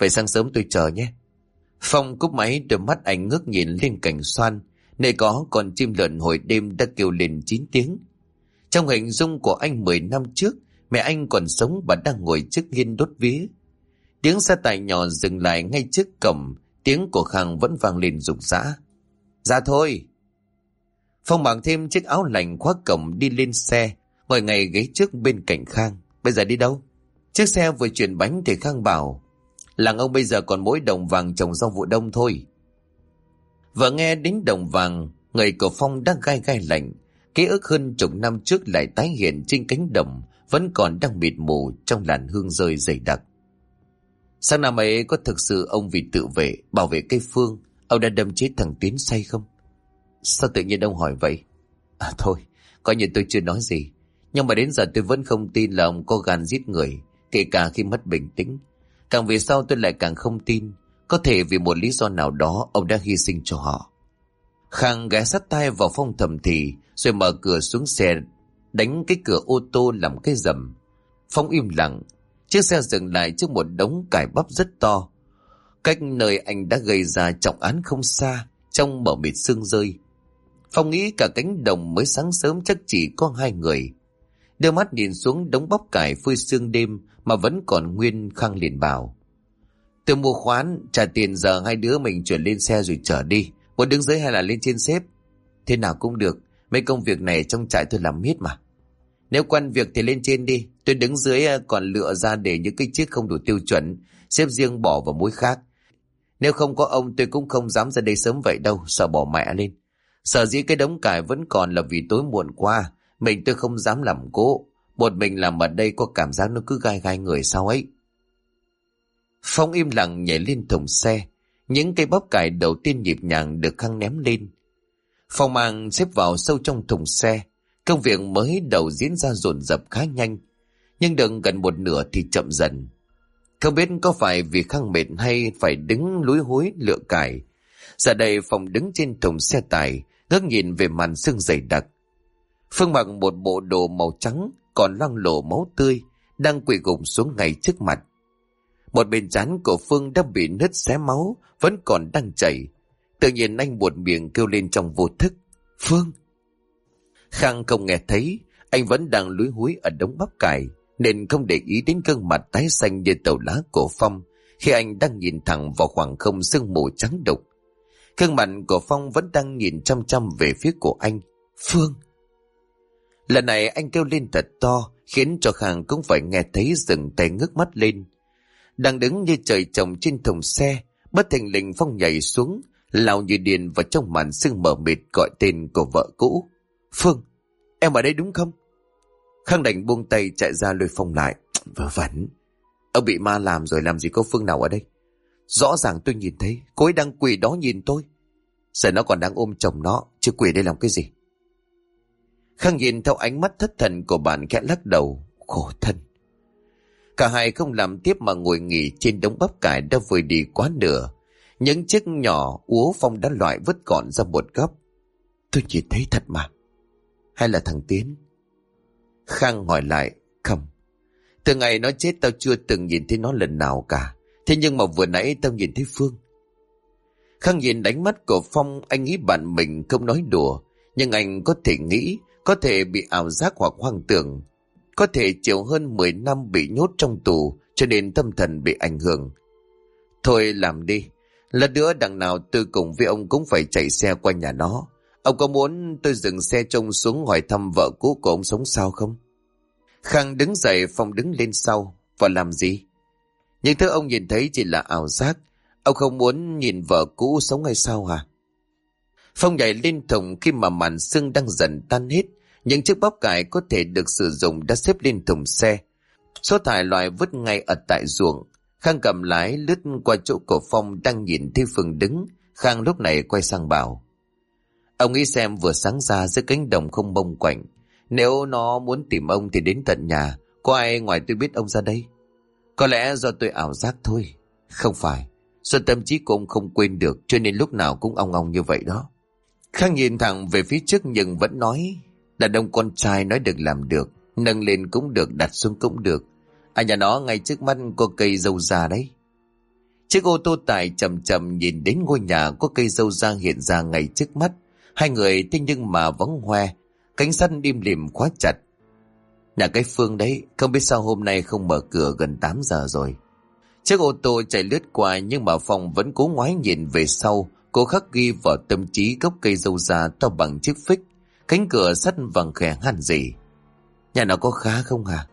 Vậy sáng sớm tôi chờ nhé. Phong cúp máy, đôi mắt anh ngước nhìn lên cành xoan, nơi có con chim lợn hồi đêm đã kêu lên 9 tiếng. Trong hình dung của anh 10 năm trước, mẹ anh còn sống và đang ngồi trước hiên đốt vía. Tiếng xe tải nhỏ dừng lại ngay trước cổng, tiếng của Khang vẫn vang lên rục rã. Ra thôi. Phong mặc thêm chiếc áo lạnh khóa cổng đi lên xe, ngồi ngay ghế trước bên cạnh Khang. Bây giờ đi đâu? Chiếc xe vừa chuyển bánh thì Khang bảo, làng ông bây giờ còn mỗi đồng vàng trồng rau vụ đông thôi. Vừa nghe đến đồng vàng, người của Phong đang gai gai lạnh. Ký ức hơn chục năm trước lại tái hiện trên cánh đồng, vẫn còn đang mịt mù trong làn hương rơi dày đặc. Sáng năm ấy có thực sự ông vì tự vệ, bảo vệ cây phương, ông đã đâm chết thằng Tiến say không? Sao tự nhiên ông hỏi vậy? Thôi, coi như tôi chưa nói gì. Nhưng mà đến giờ tôi vẫn không tin là ông có gan giết người, kể cả khi mất bình tĩnh. Càng về sau tôi lại càng không tin. Có thể vì một lý do nào đó ông đã hy sinh cho họ. Khang ghé sát tai vào Phong thầm thì, rồi mở cửa xuống xe, đánh cái cửa ô tô làm cái rầm. Phong im lặng. Chiếc xe dừng lại trước một đống cải bắp rất to. Cách nơi anh đã gây ra trọng án không xa, trong mờ mịt sương rơi. Phong nghĩ cả cánh đồng mới sáng sớm chắc chỉ có 2 người. Đưa mắt nhìn xuống đống bắp cải phơi sương đêm mà vẫn còn nguyên. Khang liền bảo, tôi mua khoán, trả tiền, giờ hai đứa mình chuyển lên xe rồi chở đi. Muốn đứng dưới hay là lên trên xếp? Thế nào cũng được, mấy công việc này trong trại tôi làm hết mà. Nếu quen việc thì lên trên đi, tôi đứng dưới còn lựa ra để những cái chiếc không đủ tiêu chuẩn, xếp riêng bỏ vào mối khác. Nếu không có ông tôi cũng không dám ra đây sớm vậy đâu, sợ bỏ mẹ lên. Sở dĩ cái đống cải vẫn còn là vì tối muộn qua, mình tôi không dám làm cố. Một mình làm ở đây có cảm giác nó cứ gai gai người sao ấy. Phong im lặng nhảy lên thùng xe. Những cây bắp cải đầu tiên nhịp nhàng được Khang ném lên. Phong mang xếp vào sâu trong thùng xe. Công việc mới đầu diễn ra dồn dập khá nhanh, nhưng đừng gần một nửa thì chậm dần. Không biết có phải vì Khang mệt hay phải đứng lúi húi lựa cải. Giờ đây Phong đứng trên thùng xe tải, ngước nhìn về màn sương dày đặc. Phương mặc một bộ đồ màu trắng còn loang lổ máu tươi, đang quỳ gục xuống ngay trước mặt. Một bên trán của Phương đã bị nứt xé máu, vẫn còn đang chảy. Tự nhiên anh buột miệng kêu lên trong vô thức, Phương. Khang không nghe thấy, anh vẫn đang lúi húi ở đống bắp cải, nên không để ý đến gương mặt tái xanh như tàu lá của Phong khi anh đang nhìn thẳng vào khoảng không sương mù trắng đục. Gương mặt của Phong vẫn đang nhìn chăm chăm về phía của anh. Phương. Lần này anh kêu lên thật to, khiến cho Khang cũng phải nghe thấy, dừng tay ngước mắt lên. Đang đứng như trời trồng trên thùng xe, bất thình lình Phong nhảy xuống, lao như điên vào trong màn sương mờ mịt, gọi tên của vợ cũ. Phương, em ở đây đúng không? Khang đành buông tay chạy ra lôi Phong lại. Vớ vẩn, ông bị ma làm rồi, làm gì có Phương nào ở đây. Rõ ràng tôi nhìn thấy cô ấy đang quỳ đó nhìn tôi. Giờ nó còn đang ôm chồng nó, chứ quỳ đây làm cái gì? Khang nhìn theo ánh mắt thất thần của bạn, khẽ lắc đầu. Khổ thân. Cả hai không làm tiếp mà ngồi nghỉ trên đống bắp cải đã vơi đi quá nửa. Những chiếc nhỏ úa Phong đã loại vứt gọn ra một góc. Tôi chỉ thấy thật mà. Hay là thằng Tiến? Khang hỏi lại. Không, từ ngày nó chết tao chưa từng nhìn thấy nó lần nào cả. Thế nhưng mà vừa nãy tao nhìn thấy Phương. Khang nhìn đánh mắt của Phong, anh nghĩ bạn mình không nói đùa. Nhưng anh có thể nghĩ, có thể bị ảo giác hoặc hoang tưởng. Có thể chịu hơn 10 năm bị nhốt trong tù, cho nên tâm thần bị ảnh hưởng. Thôi làm đi. Lần nữa đằng nào tôi cùng với ông cũng phải chạy xe qua nhà nó. Ông có muốn tôi dừng xe trông xuống hỏi thăm vợ cũ của ông sống sao không? Khang đứng dậy, Phong đứng lên sau. Và làm gì? Nhưng thứ ông nhìn thấy chỉ là ảo giác. Ông không muốn nhìn vợ cũ sống hay sao hả? Phong nhảy lên thùng khi mà màn sương đang dần tan hết. Những chiếc bắp cải có thể được sử dụng đã xếp lên thùng xe. Số thải loại vứt ngay ở tại ruộng. Khang cầm lái lướt qua chỗ của Phong đang nhìn thấy Phương đứng. Khang lúc này quay sang bảo. Ông nghĩ xem, vừa sáng ra giữa cánh đồng không bông quạnh. Nếu nó muốn tìm ông thì đến tận nhà. Có ai ngoài tôi biết ông ra đây? Có lẽ do tôi ảo giác thôi. Không phải, do tâm trí của ông không quên được, cho nên lúc nào cũng ong ong như vậy đó. Khang nhìn thẳng về phía trước nhưng vẫn nói. Đàn ông con trai nói được làm được, nâng lên cũng được, đặt xuống cũng được. À, nhà nó ngay trước mắt có cây dâu già đấy. Chiếc ô tô tải chậm chậm nhìn đến ngôi nhà có cây dâu da hiện ra ngay trước mắt. Hai người thế nhưng mà vắng hoe, cánh sắt im lìm khóa chặt. Nhà cái Phương đấy, không biết sao hôm nay không mở cửa gần 8 giờ rồi. Chiếc ô tô chạy lướt qua nhưng mà Phong vẫn cố ngoái nhìn về sau, cố khắc ghi vào tâm trí gốc cây dâu da to bằng chiếc phích, cánh cửa sắt vàng khẽ hẳn gì. Nhà nó có khá không hả?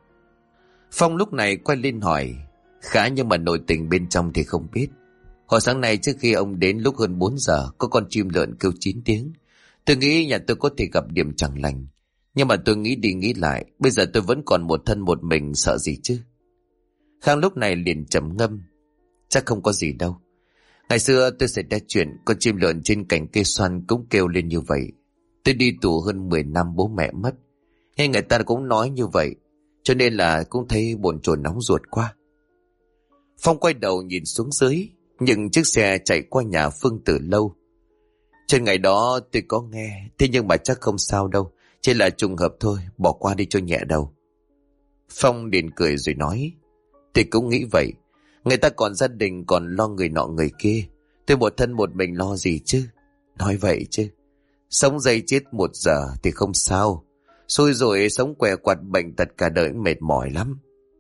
Phong lúc này quay lên hỏi. Khá nhưng mà nội tình bên trong thì không biết. Hồi sáng nay trước khi ông đến lúc hơn 4 giờ, có con chim lợn kêu 9 tiếng. Tôi nghĩ nhà tôi có thể gặp điểm chẳng lành. Nhưng mà tôi nghĩ đi nghĩ lại, bây giờ tôi vẫn còn một thân một mình, sợ gì chứ? Khang lúc này liền trầm ngâm. Chắc không có gì đâu. Ngày xưa tôi xảy ra chuyện, con chim lợn trên cành cây xoan cũng kêu lên như vậy. Tôi đi tù hơn 10 năm bố mẹ mất. Nghe người ta cũng nói như vậy, cho nên là cũng thấy bồn chồn nóng ruột quá. Phong quay đầu nhìn xuống dưới, nhưng chiếc xe chạy qua nhà Phương từ lâu. Trên ngày đó tôi có nghe, thế nhưng mà chắc không sao đâu, chỉ là trùng hợp thôi, bỏ qua đi cho nhẹ đầu. Phong liền cười rồi nói, tôi cũng nghĩ vậy, người ta còn gia đình còn lo người nọ người kia, tôi một thân một mình lo gì chứ. Nói vậy chứ, sống dây chết 1 giờ thì không sao, xui rồi sống què quặt bệnh tật cả đời mệt mỏi lắm.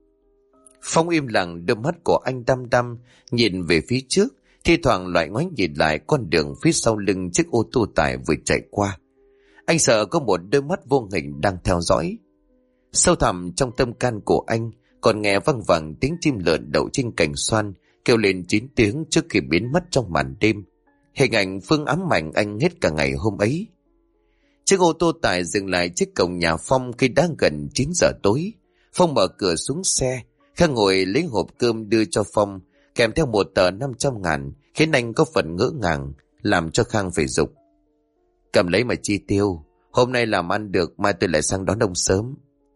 Phong im lặng, đôi mắt của anh đăm đăm nhìn về phía trước, thi thoảng lại ngoái nhìn lại con đường phía sau lưng chiếc ô tô tải vừa chạy qua. Anh sợ có một đôi mắt vô hình đang theo dõi. Sâu thẳm trong tâm can của anh còn nghe văng vẳng tiếng chim lợn đậu trên cành xoan kêu lên 9 tiếng trước khi biến mất trong màn đêm. Hình ảnh Phương ám ảnh anh hết cả ngày hôm ấy. Chiếc ô tô tải dừng lại trước cổng nhà Phong khi đã gần 9 giờ tối. Phong mở cửa xuống xe, Khang ngồi lấy hộp cơm đưa cho Phong, kèm theo một tờ 500.000, khiến anh có phần ngỡ ngàng, làm cho Khang phải giục. Cầm lấy mà chi tiêu, hôm nay làm ăn được, mai tôi lại sang đón ông sớm.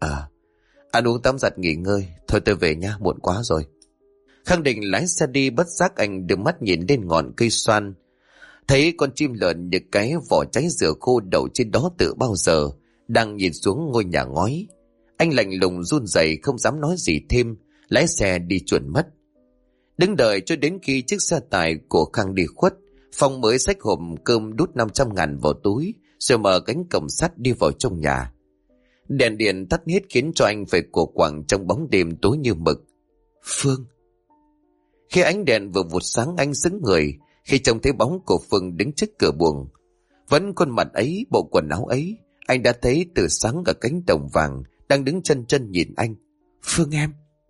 Ăn uống tắm giặt nghỉ ngơi, thôi tôi về nha, muộn quá rồi. Khang định lái xe đi, bất giác anh đưa mắt nhìn lên ngọn cây xoan. Thấy con chim lợn như cái vỏ trái dừa khô đậu trên đó từ bao giờ, đang nhìn xuống ngôi nhà ngói. Anh lạnh lùng run rẩy không dám nói gì thêm, lái xe đi chuẩn mất. Đứng đợi cho đến khi chiếc xe tải của Khang đi khuất, Phong mới xách hộp cơm đút 500.000 vào túi, rồi mở cánh cổng sắt đi vào trong nhà. Đèn điện tắt hết khiến cho anh phải cổ quẳng trong bóng đêm tối như mực. Phương! Khi ánh đèn vừa vụt sáng, anh sững người khi trông thấy bóng của Phương đứng trước cửa buồng. Vẫn khuôn mặt ấy, bộ quần áo ấy, anh đã thấy từ sáng ở cánh đồng vàng đang đứng chân chân nhìn anh. Phương em!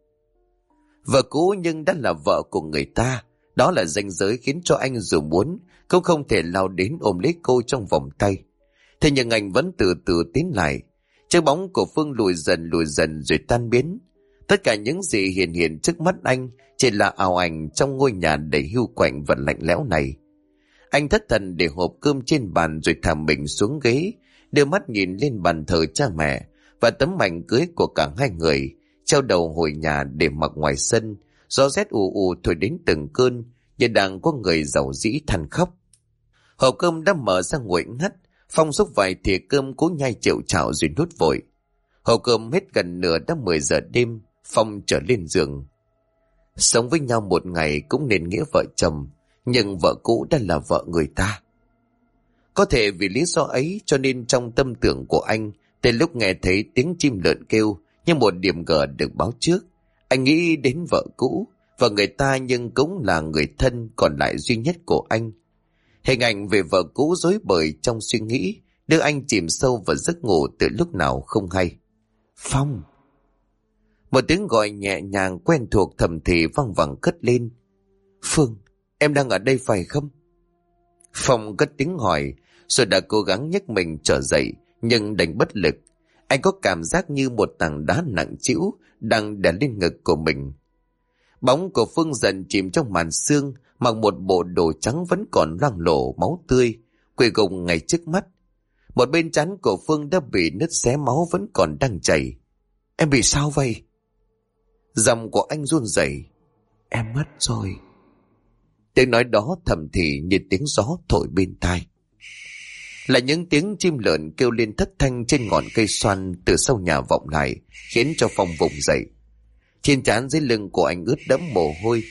Vợ cũ nhưng đã là vợ của người ta, đó là ranh giới khiến cho anh dù muốn cũng không thể lao đến ôm lấy cô trong vòng tay. Thế nhưng anh vẫn từ từ tiến lại. Chiếc bóng của Phương lùi dần rồi tan biến. Tất cả những gì hiện hiện trước mắt anh chỉ là ảo ảnh trong ngôi nhà đầy hiu quạnh và lạnh lẽo này. Anh thất thần để hộp cơm trên bàn rồi thả mình xuống ghế, đưa mắt nhìn lên bàn thờ cha mẹ và tấm ảnh cưới của cả hai người, treo đầu hồi nhà để mặc ngoài sân. Gió rét ù ù thổi đến từng cơn, như đang có người giàu dĩ than khóc. Hộp cơm đã mở ra nguội ngắt. Phong xúc vài thìa cơm cố nhai chịu chảo rồi nuốt vội. Hộp cơm hết gần nửa đã 10 giờ đêm. Phong trở lên giường. Sống với nhau một ngày cũng nên nghĩa vợ chồng, nhưng vợ cũ đã là vợ người ta. Có thể vì lý do ấy cho nên trong tâm tưởng của anh, từ lúc nghe thấy tiếng chim lợn kêu như một điểm gờ được báo trước, anh nghĩ đến vợ cũ và người ta, nhưng cũng là người thân còn lại duy nhất của anh. Hình ảnh về vợ cũ rối bời trong suy nghĩ, đưa anh chìm sâu vào giấc ngủ từ lúc nào không hay. Phong! Một tiếng gọi nhẹ nhàng quen thuộc thầm thì văng vẳng cất lên. Phương, em đang ở đây phải không? Phong cất tiếng hỏi, rồi đã cố gắng nhấc mình trở dậy, nhưng đành bất lực. Anh có cảm giác như một tảng đá nặng trĩu đang đè lên ngực của mình. Bóng của Phương dần chìm trong màn sương, mặc một bộ đồ trắng vẫn còn loang lổ máu tươi, quỳ gục ngay trước mắt. Một bên trán của Phương đã bị nứt xé, máu vẫn còn đang chảy. Em bị sao vậy? Giọng của anh run rẩy. Em mất rồi. Tiếng nói đó thầm thì như tiếng gió thổi bên tai. Là những tiếng chim lợn kêu lên thất thanh trên ngọn cây xoan từ sau nhà vọng lại, khiến cho Phong vùng dậy. Trên trán dưới lưng của anh ướt đẫm mồ hôi.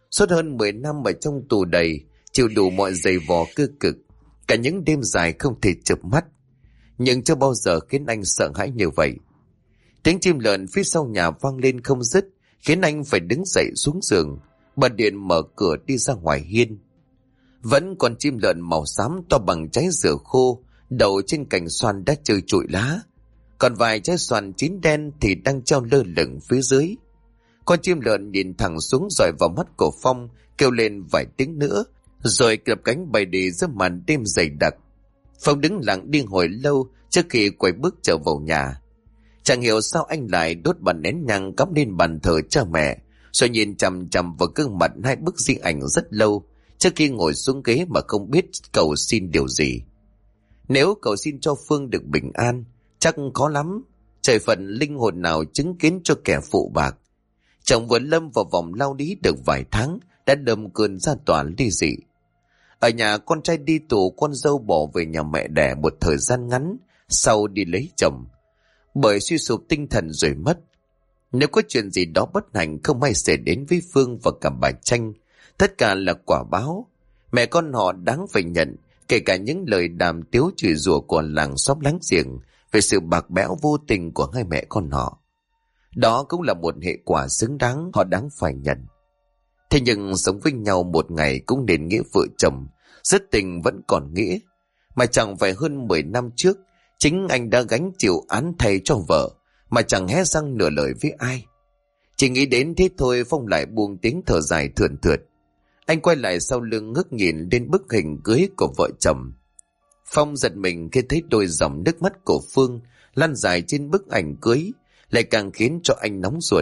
Suốt hơn 10 năm ở trong tù đầy, chịu đủ mọi giày vò cơ cực, cả những đêm dài không thể chợp mắt. Nhưng chưa bao giờ khiến anh sợ hãi như vậy. Tiếng chim lợn phía sau nhà vang lên không dứt, khiến anh phải đứng dậy xuống giường, bật điện mở cửa đi ra ngoài hiên. Vẫn còn chim lợn màu xám to bằng trái dừa khô, đậu trên cành xoan đã trơ trụi lá. Còn vài trái xoan chín đen thì đang treo lơ lửng phía dưới. Con chim lợn nhìn thẳng xuống dọi vào mắt của Phong, kêu lên vài tiếng nữa, rồi cập cánh bay đi giữa màn đêm dày đặc. Phong đứng lặng đi hồi lâu trước khi quay bước trở vào nhà. Chẳng hiểu sao anh lại đốt bàn nén nhang cắm lên bàn thờ cha mẹ, rồi nhìn chằm chằm vào gương mặt hai bức di ảnh rất lâu, trước khi ngồi xuống ghế mà không biết cầu xin điều gì. Nếu cầu xin cho Phương được bình an, chắc khó lắm. Trời phận linh hồn nào chứng kiến cho kẻ phụ bạc. Chồng vừa lâm vào vòng lao lý được vài tháng, đã đâm cơn ra tòa ly dị. Ở nhà con trai đi tù, con dâu bỏ về nhà mẹ đẻ một thời gian ngắn, sau đi lấy chồng. Bởi suy sụp tinh thần rồi mất. Nếu có chuyện gì đó bất hạnh không may xảy đến với Phương và cả bà Tranh, tất cả là quả báo. Mẹ con họ đáng phải nhận, kể cả những lời đàm tiếu chửi rủa của làng xóm láng giềng về sự bạc bẽo vô tình của hai mẹ con họ. Đó cũng là một hệ quả xứng đáng họ đáng phải nhận. Thế nhưng sống với nhau một ngày cũng nên nghĩa vợ chồng, dứt tình vẫn còn nghĩa. Mà chẳng phải hơn 10 năm trước, chính anh đã gánh chịu án thay cho vợ, mà chẳng hé răng nửa lời với ai. Chỉ nghĩ đến thế thôi, Phong lại buông tiếng thở dài thườn thượt. Anh quay lại sau lưng ngước nhìn lên bức hình cưới của vợ chồng. Phong giật mình khi thấy đôi dòng nước mắt của Phương lăn dài trên bức ảnh cưới, lại càng khiến cho anh nóng ruột.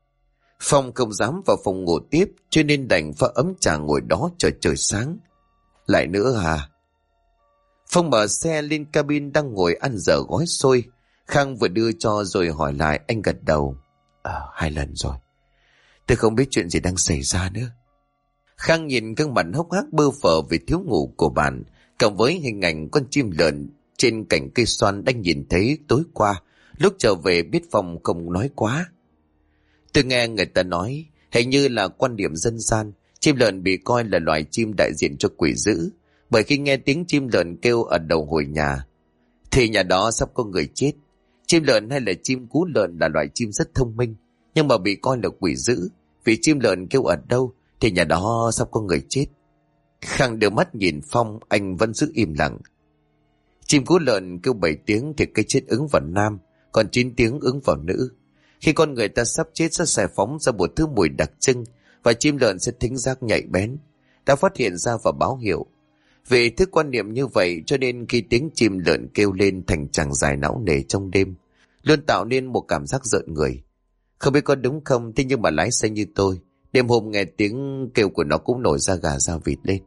Phong không dám vào phòng ngủ tiếp, cho nên đành pha ấm trà ngồi đó chờ trời sáng. Lại nữa hả? Phong mở xe lên cabin đang ngồi ăn dở gói xôi. Khang vừa đưa cho rồi hỏi lại, anh gật đầu. 2 lần rồi. Tôi không biết chuyện gì đang xảy ra nữa. Khang nhìn gương mặt hốc hác bơ phờ vì thiếu ngủ của bạn, cộng với hình ảnh con chim lợn trên cành cây xoan đang nhìn thấy tối qua, lúc trở về biết Phong không nói quá. Tôi nghe người ta nói, hình như là quan điểm dân gian, chim lợn bị coi là loài chim đại diện cho quỷ dữ, bởi khi nghe tiếng chim lợn kêu ở đầu hồi nhà, thì nhà đó sắp có người chết. Chim lợn hay là chim cú lợn là loài chim rất thông minh, nhưng mà bị coi là quỷ dữ, vì chim lợn kêu ở đâu thì nhà đó sắp có người chết. Khang đưa mắt nhìn Phong, anh vẫn giữ im lặng. Chim cú lợn kêu 7 tiếng thì cái chết ứng vào nam, còn 9 tiếng ứng vào nữ. Khi con người ta sắp chết sẽ xài phóng ra một thứ mùi đặc trưng, và chim lợn sẽ thính giác nhạy bén, đã phát hiện ra và báo hiệu. Vì thứ quan niệm như vậy cho nên khi tiếng chim lợn kêu lên thành chàng dài não nề trong đêm, luôn tạo nên một cảm giác rợn người. Không biết có đúng không, thế nhưng mà lái xe như tôi, đêm hôm nghe tiếng kêu của nó cũng nổi da gà da vịt lên.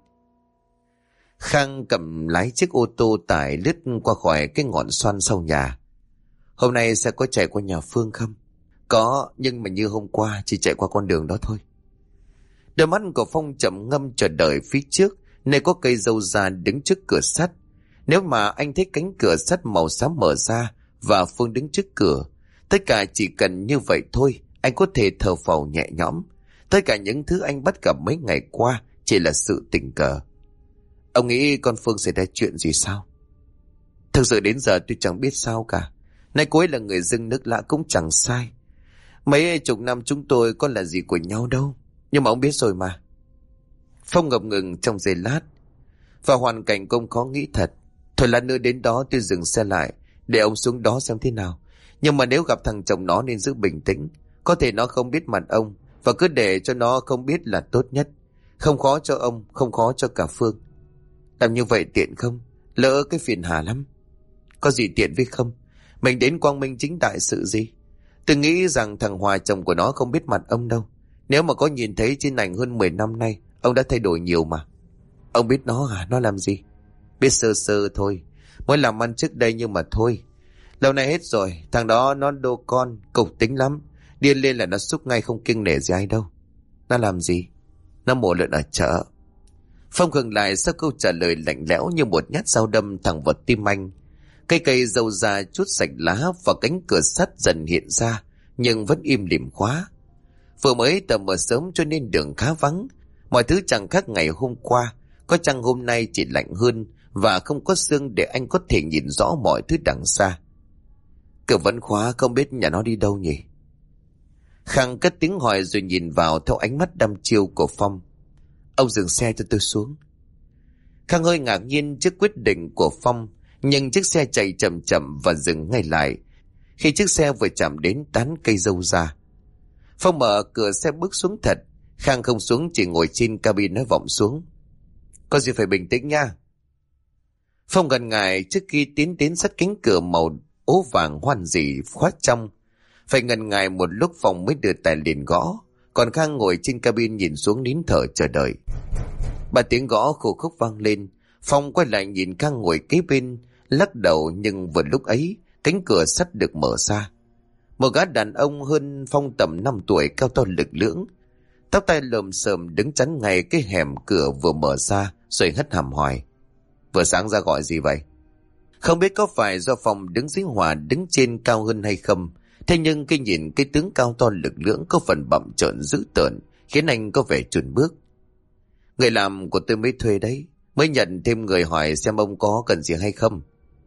Khang cầm lái chiếc ô tô tải lướt qua khỏi cái ngọn xoan sau nhà. Hôm nay sẽ có chạy qua nhà Phương không? Có, nhưng mà như hôm qua chỉ chạy qua con đường đó thôi. Đôi mắt của Phong chậm ngâm chờ đợi phía trước, nơi có cây dâu già đứng trước cửa sắt. Nếu mà anh thấy cánh cửa sắt màu xám mở ra và Phương đứng trước cửa, tất cả chỉ cần như vậy thôi, anh có thể thở phào nhẹ nhõm. Tất cả những thứ anh bắt gặp mấy ngày qua chỉ là sự tình cờ. Ông nghĩ con Phương xảy ra chuyện gì sao? Thực sự đến giờ tôi chẳng biết sao cả. Nay cô ấy là người dưng nước lã cũng chẳng sai. Mấy chục năm chúng tôi có là gì của nhau đâu. Nhưng mà ông biết rồi mà. Phong ngập ngừng trong giây lát. Và hoàn cảnh công khó nghĩ thật. Thôi lát nữa đến đó tôi dừng xe lại, để ông xuống đó xem thế nào. Nhưng mà nếu gặp thằng chồng nó nên giữ bình tĩnh. Có thể nó không biết mặt ông, và cứ để cho nó không biết là tốt nhất. Không khó cho ông, không khó cho cả Phương. Làm như vậy tiện không? Lỡ cái phiền hà lắm. Có gì tiện với không? Mình đến quang minh chính đại sự gì? Tôi nghĩ rằng thằng Hòa chồng của nó không biết mặt ông đâu. Nếu mà có nhìn thấy trên ảnh hơn 10 năm nay, ông đã thay đổi nhiều mà. Ông biết nó hả? Nó làm gì? Biết sơ sơ thôi. Mới làm ăn trước đây nhưng mà thôi. Lâu nay hết rồi. Thằng đó nó đô con, cục tính lắm. Điên lên là nó xúc ngay, không kiêng nể gì ai đâu. Nó làm gì? Nó mổ lợn ở chợ. Phong khựng lại sau câu trả lời lạnh lẽo như một nhát dao đâm thẳng vào tim anh. Cây dâu già chút sạch lá và cánh cửa sắt dần hiện ra, nhưng vẫn im lìm khóa. Vừa mới tầm mờ sớm cho nên đường khá vắng, Mọi thứ chẳng khác ngày hôm qua, có chăng hôm nay chỉ lạnh hơn và không có sương để anh có thể nhìn rõ mọi thứ đằng xa. Cửa vẫn khóa, không biết nhà nó đi đâu nhỉ? Khang cất tiếng hỏi rồi nhìn vào theo ánh mắt đăm chiêu của Phong. Ông dừng xe cho tôi xuống. Khang hơi ngạc nhiên trước quyết định của Phong, nhưng chiếc xe chạy chậm chậm và dừng ngay lại khi chiếc xe vừa chạm đến tán cây dâu ra. Phong mở cửa xe bước xuống thật. Khang không xuống, chỉ ngồi trên cabin nói vọng xuống. Có gì phải bình tĩnh nha. Phong ngần ngại trước khi tiến đến sát cánh cửa màu ố vàng hoan dị khóa trong. Phải ngần ngại một lúc Phong mới đưa tay liền gõ, còn Khang ngồi trên cabin nhìn xuống nín thở chờ đợi. Ba tiếng gõ khô khốc vang lên. Phong quay lại nhìn Khang ngồi kế bên, lắc đầu, nhưng vừa lúc ấy cánh cửa sắt được mở ra. Một gã đàn ông hơn Phong tầm 5 tuổi, cao to lực lưỡng, tóc tai lồm xồm, đứng chắn ngay cái hẻm cửa vừa mở ra rồi hất hàm hỏi. Vừa sáng ra gọi gì vậy? Không biết có phải do Phong đứng dưới Hòa đứng trên cao hơn hay không, thế nhưng khi nhìn cái tướng cao to lực lưỡng có phần bặm trợn dữ tợn khiến anh có vẻ chùn bước. Người làm của tôi mới thuê đấy, mới nhận thêm người, hỏi xem ông có cần gì hay không.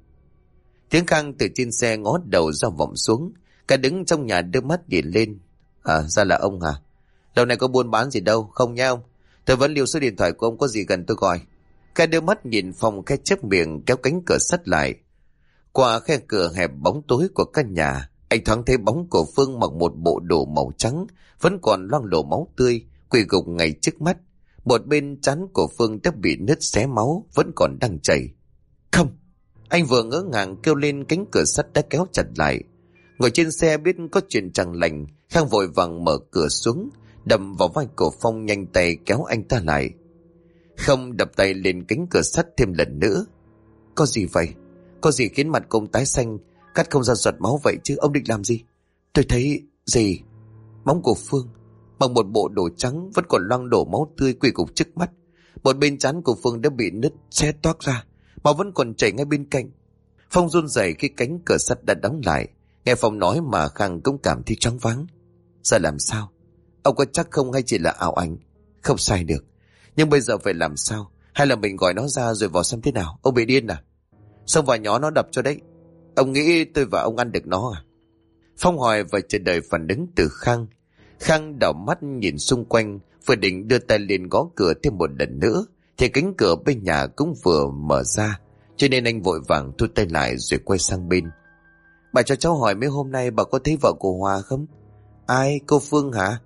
Tiếng Khang từ trên xe ngó đầu ra vọng xuống. Cả đứng trong nhà đưa mắt nhìn lên. Ra là ông hả? Đầu này có buôn bán gì đâu? Không nha ông. Tôi vẫn lưu số điện thoại của ông, có gì cần tôi gọi. Cả đưa mắt nhìn Phong khẽ chép miệng kéo cánh cửa sắt lại. Qua khe cửa hẹp bóng tối của căn nhà, anh thoáng thấy bóng của Phương mặc một bộ đồ màu trắng, vẫn còn loang lổ máu tươi, quỳ gục ngay trước mắt. Một bên trán của Phương đã bị nứt xé máu, vẫn còn đang chảy. Không! Anh vừa ngỡ ngàng kêu lên, cánh cửa sắt đã kéo chặt lại. Ngồi trên xe biết có chuyện chẳng lành, Khang vội vàng mở cửa xuống, đâm vào vai của Phong, nhanh tay kéo anh ta lại. Không đập tay lên cánh cửa sắt thêm lần nữa. Có gì vậy? Có gì khiến mặt công tái xanh, cắt không ra giọt máu vậy chứ? Ông định làm gì? Tôi thấy... Gì? Bóng của Phương mặc một bộ đồ trắng, vẫn còn loang đổ máu tươi, quỳ gục trước mắt. Một bên trán của Phương đã bị nứt xé toác ra, máu vẫn còn chảy ngay bên cạnh. Phong run rẩy khi cánh cửa sắt đã đóng lại. Nghe Phong nói mà Khang cũng cảm thấy choáng váng. Giờ làm sao? Ông có chắc không hay chỉ là ảo ảnh? Không sai được. Nhưng bây giờ phải làm sao? Hay là mình gọi nó ra rồi vào xem thế nào? Ông bị điên à? Xông vào nhó nó đập cho đấy. Ông nghĩ tôi và ông ăn được nó à? Phong hỏi và chờ đợi phản ứng từ Khang. Khang đảo mắt nhìn xung quanh, vừa định đưa tay lên gõ cửa thêm một lần nữa thì cánh cửa bên nhà cũng vừa mở ra, cho nên anh vội vàng thu tay lại rồi quay sang bên. Bà cho cháu hỏi mấy hôm nay bà có thấy vợ của Hòa không? Ai? Cô Phương hả?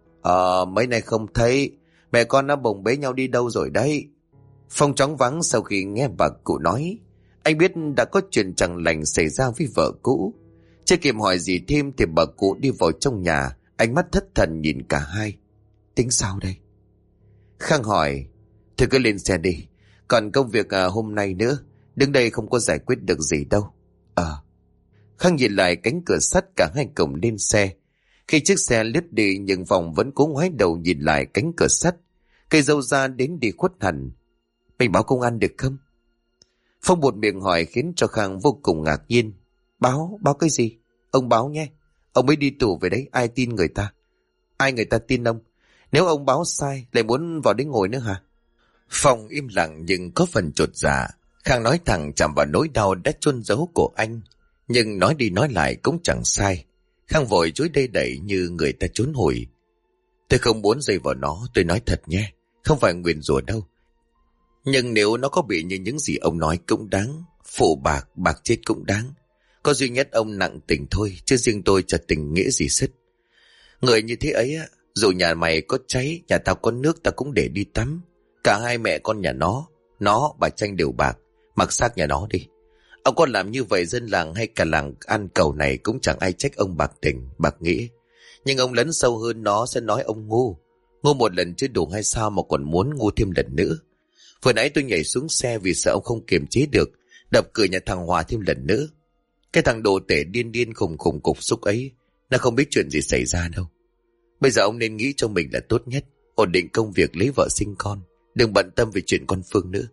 Mấy nay không thấy. Mẹ con đã bồng bế nhau đi đâu rồi đấy? Phong choáng váng sau khi nghe bà cụ nói. Anh biết đã có chuyện chẳng lành xảy ra với vợ cũ. Chưa kịp hỏi gì thêm thì bà cụ đi vào trong nhà, ánh mắt thất thần nhìn cả hai. Tính sao đây? Khang hỏi. Thôi cứ lên xe đi, còn công việc hôm nay nữa, đứng đây không có giải quyết được gì đâu. Khang nhìn lại cánh cửa sắt, cả hai cùng lên xe. Khi chiếc xe lướt đi nhưng Phong vẫn cố ngoái đầu nhìn lại cánh cửa sắt. Cây dâu ra đến đi khuất hẳn. Mình báo công an được không? Phong buột miệng hỏi khiến cho Khang vô cùng ngạc nhiên. Báo cái gì? Ông báo nhé. Ông mới đi tù về đấy, ai tin người ta? Ai người ta tin ông? Nếu ông báo sai lại muốn vào đấy ngồi nữa hả? Phong im lặng nhưng có phần chột dạ. Khang nói thẳng chạm vào nỗi đau đã chôn giấu của anh, nhưng nói đi nói lại cũng chẳng sai. Khang vội chối đây đẩy như người ta trốn hồi. Tôi không muốn dây vào nó, tôi nói thật nhé, không phải nguyền rủa đâu. Nhưng nếu nó có bị như những gì ông nói cũng đáng. Phụ bạc chết cũng đáng. Có duy nhất ông nặng tình thôi, chứ riêng tôi chả tình nghĩa gì sứt. Người như thế ấy á, dù nhà mày có cháy, nhà tao có nước tao cũng để đi tắm. Cả hai mẹ con nhà nó bà Tranh đều bạc, mặc xác nhà nó đi. Ông có làm như vậy dân làng hay cả làng An Cầu này cũng chẳng ai trách ông bạc tình, bạc nghĩa. Nhưng ông lấn sâu hơn nó sẽ nói ông ngu. Ngu một lần chưa đủ hay sao mà còn muốn ngu thêm lần nữa. Vừa nãy tôi nhảy xuống xe vì sợ ông không kiềm chế được, đập cửa nhà thằng Hòa thêm lần nữa. Cái thằng đồ tể điên khùng cục xúc ấy, nó không biết chuyện gì xảy ra đâu. Bây giờ ông nên nghĩ cho mình là tốt nhất, ổn định công việc, lấy vợ sinh con, đừng bận tâm về chuyện con Phương nữa.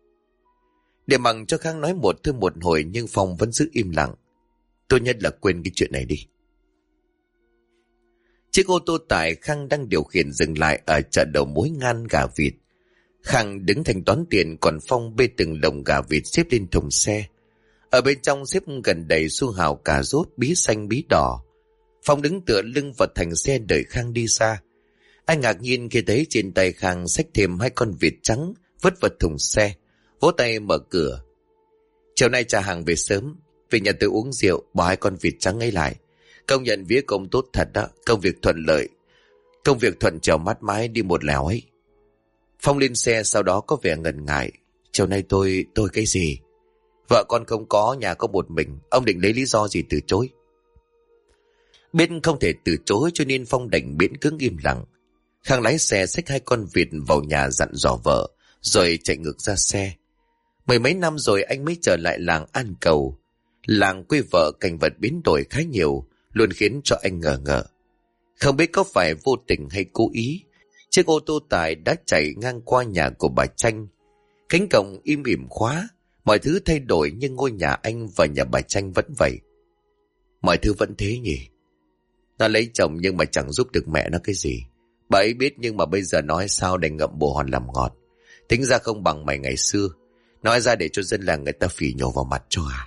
Để mặc cho Khang nói một thêm một hồi nhưng Phong vẫn giữ im lặng. Tốt nhất là quên cái chuyện này đi. Chiếc ô tô tải Khang đang điều khiển dừng lại ở chợ đầu mối Ngan gà vịt. Khang đứng thanh toán tiền, còn Phong bê từng lồng gà vịt xếp lên thùng xe. Ở bên trong xếp gần đầy su hào, cà rốt, bí xanh bí đỏ. Phong đứng tựa lưng vào thành xe đợi Khang đi xa. Anh ngạc nhiên khi thấy trên tay Khang xách thêm 2 con vịt trắng vứt vào thùng xe, vỗ tay mở cửa. Chiều nay trả hàng về sớm, về nhà tôi uống rượu, bỏ 2 con vịt trắng ấy lại. Công nhận vía công tốt thật đó, công việc thuận lợi, công việc thuận trèo mát mái đi một lèo ấy. Phong lên xe, sau đó có vẻ ngần ngại. Chiều nay tôi cái gì? Vợ con không có, nhà có một mình, ông định lấy lý do gì từ chối? Biết không thể từ chối cho nên Phong đành miễn cưỡng im lặng. Khang lái xe xách 2 con vịt vào nhà dặn dò vợ, rồi chạy ngược ra xe. 10 mấy năm rồi anh mới trở lại làng An Cầu. Làng quê vợ cảnh vật biến đổi khá nhiều, luôn khiến cho anh ngờ ngợ. Không biết có phải vô tình hay cố ý, chiếc ô tô tải đã chạy ngang qua nhà của bà Tranh. Cánh cổng im ỉm khóa, mọi thứ thay đổi nhưng ngôi nhà anh và nhà bà Tranh vẫn vậy. Mọi thứ vẫn thế nhỉ? Nó lấy chồng nhưng mà chẳng giúp được mẹ nó cái gì. Bà ấy biết nhưng mà bây giờ nói sao đành ngậm bồ hòn làm ngọt. Tính ra không bằng mày ngày xưa, nói ra để cho dân làng người ta phỉ nhổ vào mặt cho à.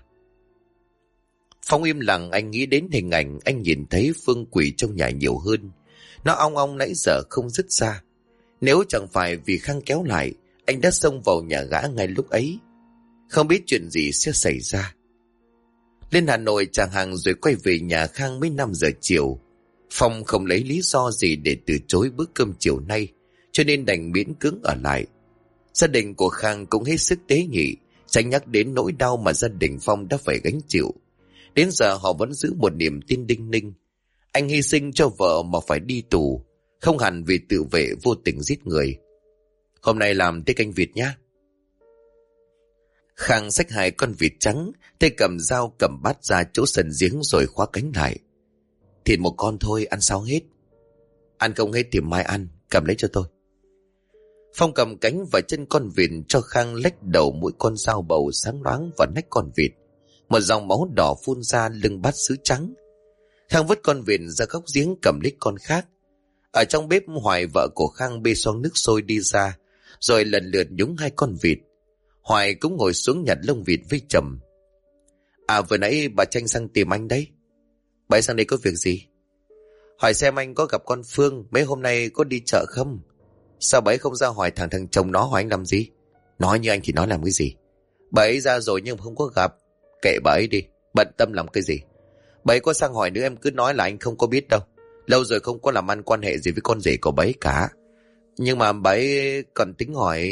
Phong im lặng, anh nghĩ đến hình ảnh anh nhìn thấy Phương quỷ trong nhà nhiều hơn. Nó ong ong nãy giờ không dứt ra. Nếu chẳng phải vì Khang kéo lại, anh đã xông vào nhà gã ngay lúc ấy. Không biết chuyện gì sẽ xảy ra. Lên Hà Nội trả hàng rồi quay về nhà Khang mấy 5 giờ chiều. Phong không lấy lý do gì để từ chối bữa cơm chiều nay, cho nên đành miễn cưỡng ở lại. Gia đình của Khang cũng hết sức tế nhị, tránh nhắc đến nỗi đau mà gia đình Phong đã phải gánh chịu. Đến giờ họ vẫn giữ một niềm tin đinh ninh. Anh hy sinh cho vợ mà phải đi tù, không hẳn vì tự vệ vô tình giết người. Hôm nay làm tiết canh vịt nhá. Khang xách 2 con vịt trắng, tay cầm dao cầm bát ra chỗ sân giếng rồi khóa cánh lại. Thịt 1 con thôi, ăn sao hết? Ăn không hết thì mai ăn, cầm lấy cho tôi. Phong cầm cánh và chân con vịt cho Khang lách đầu mỗi con dao bầu sáng loáng vào nách con vịt. Một dòng máu đỏ phun ra lưng bát sứ trắng. Khang vứt con vịt ra góc giếng cầm lấy con khác. Ở trong bếp, Hoài vợ của Khang bê xoong nước sôi đi ra, rồi lần lượt nhúng 2 con vịt. Hoài cũng ngồi xuống nhặt lông vịt với chồng. À, vừa nãy bà Tranh sang tìm anh đấy. Bà ấy sang đây có việc gì? Hỏi xem anh có gặp con Phương mấy hôm nay có đi chợ không? Sao bà ấy không ra hỏi thằng chồng nó, hỏi anh làm gì? Nói như anh thì nói làm cái gì? Bà ấy ra rồi nhưng không có gặp. Kệ bà ấy đi, bận tâm làm cái gì? Bà ấy có sang hỏi nữa em cứ nói là anh không có biết đâu. Lâu rồi không có làm ăn quan hệ gì với con rể của bà ấy cả. Nhưng mà bà ấy còn tính hỏi...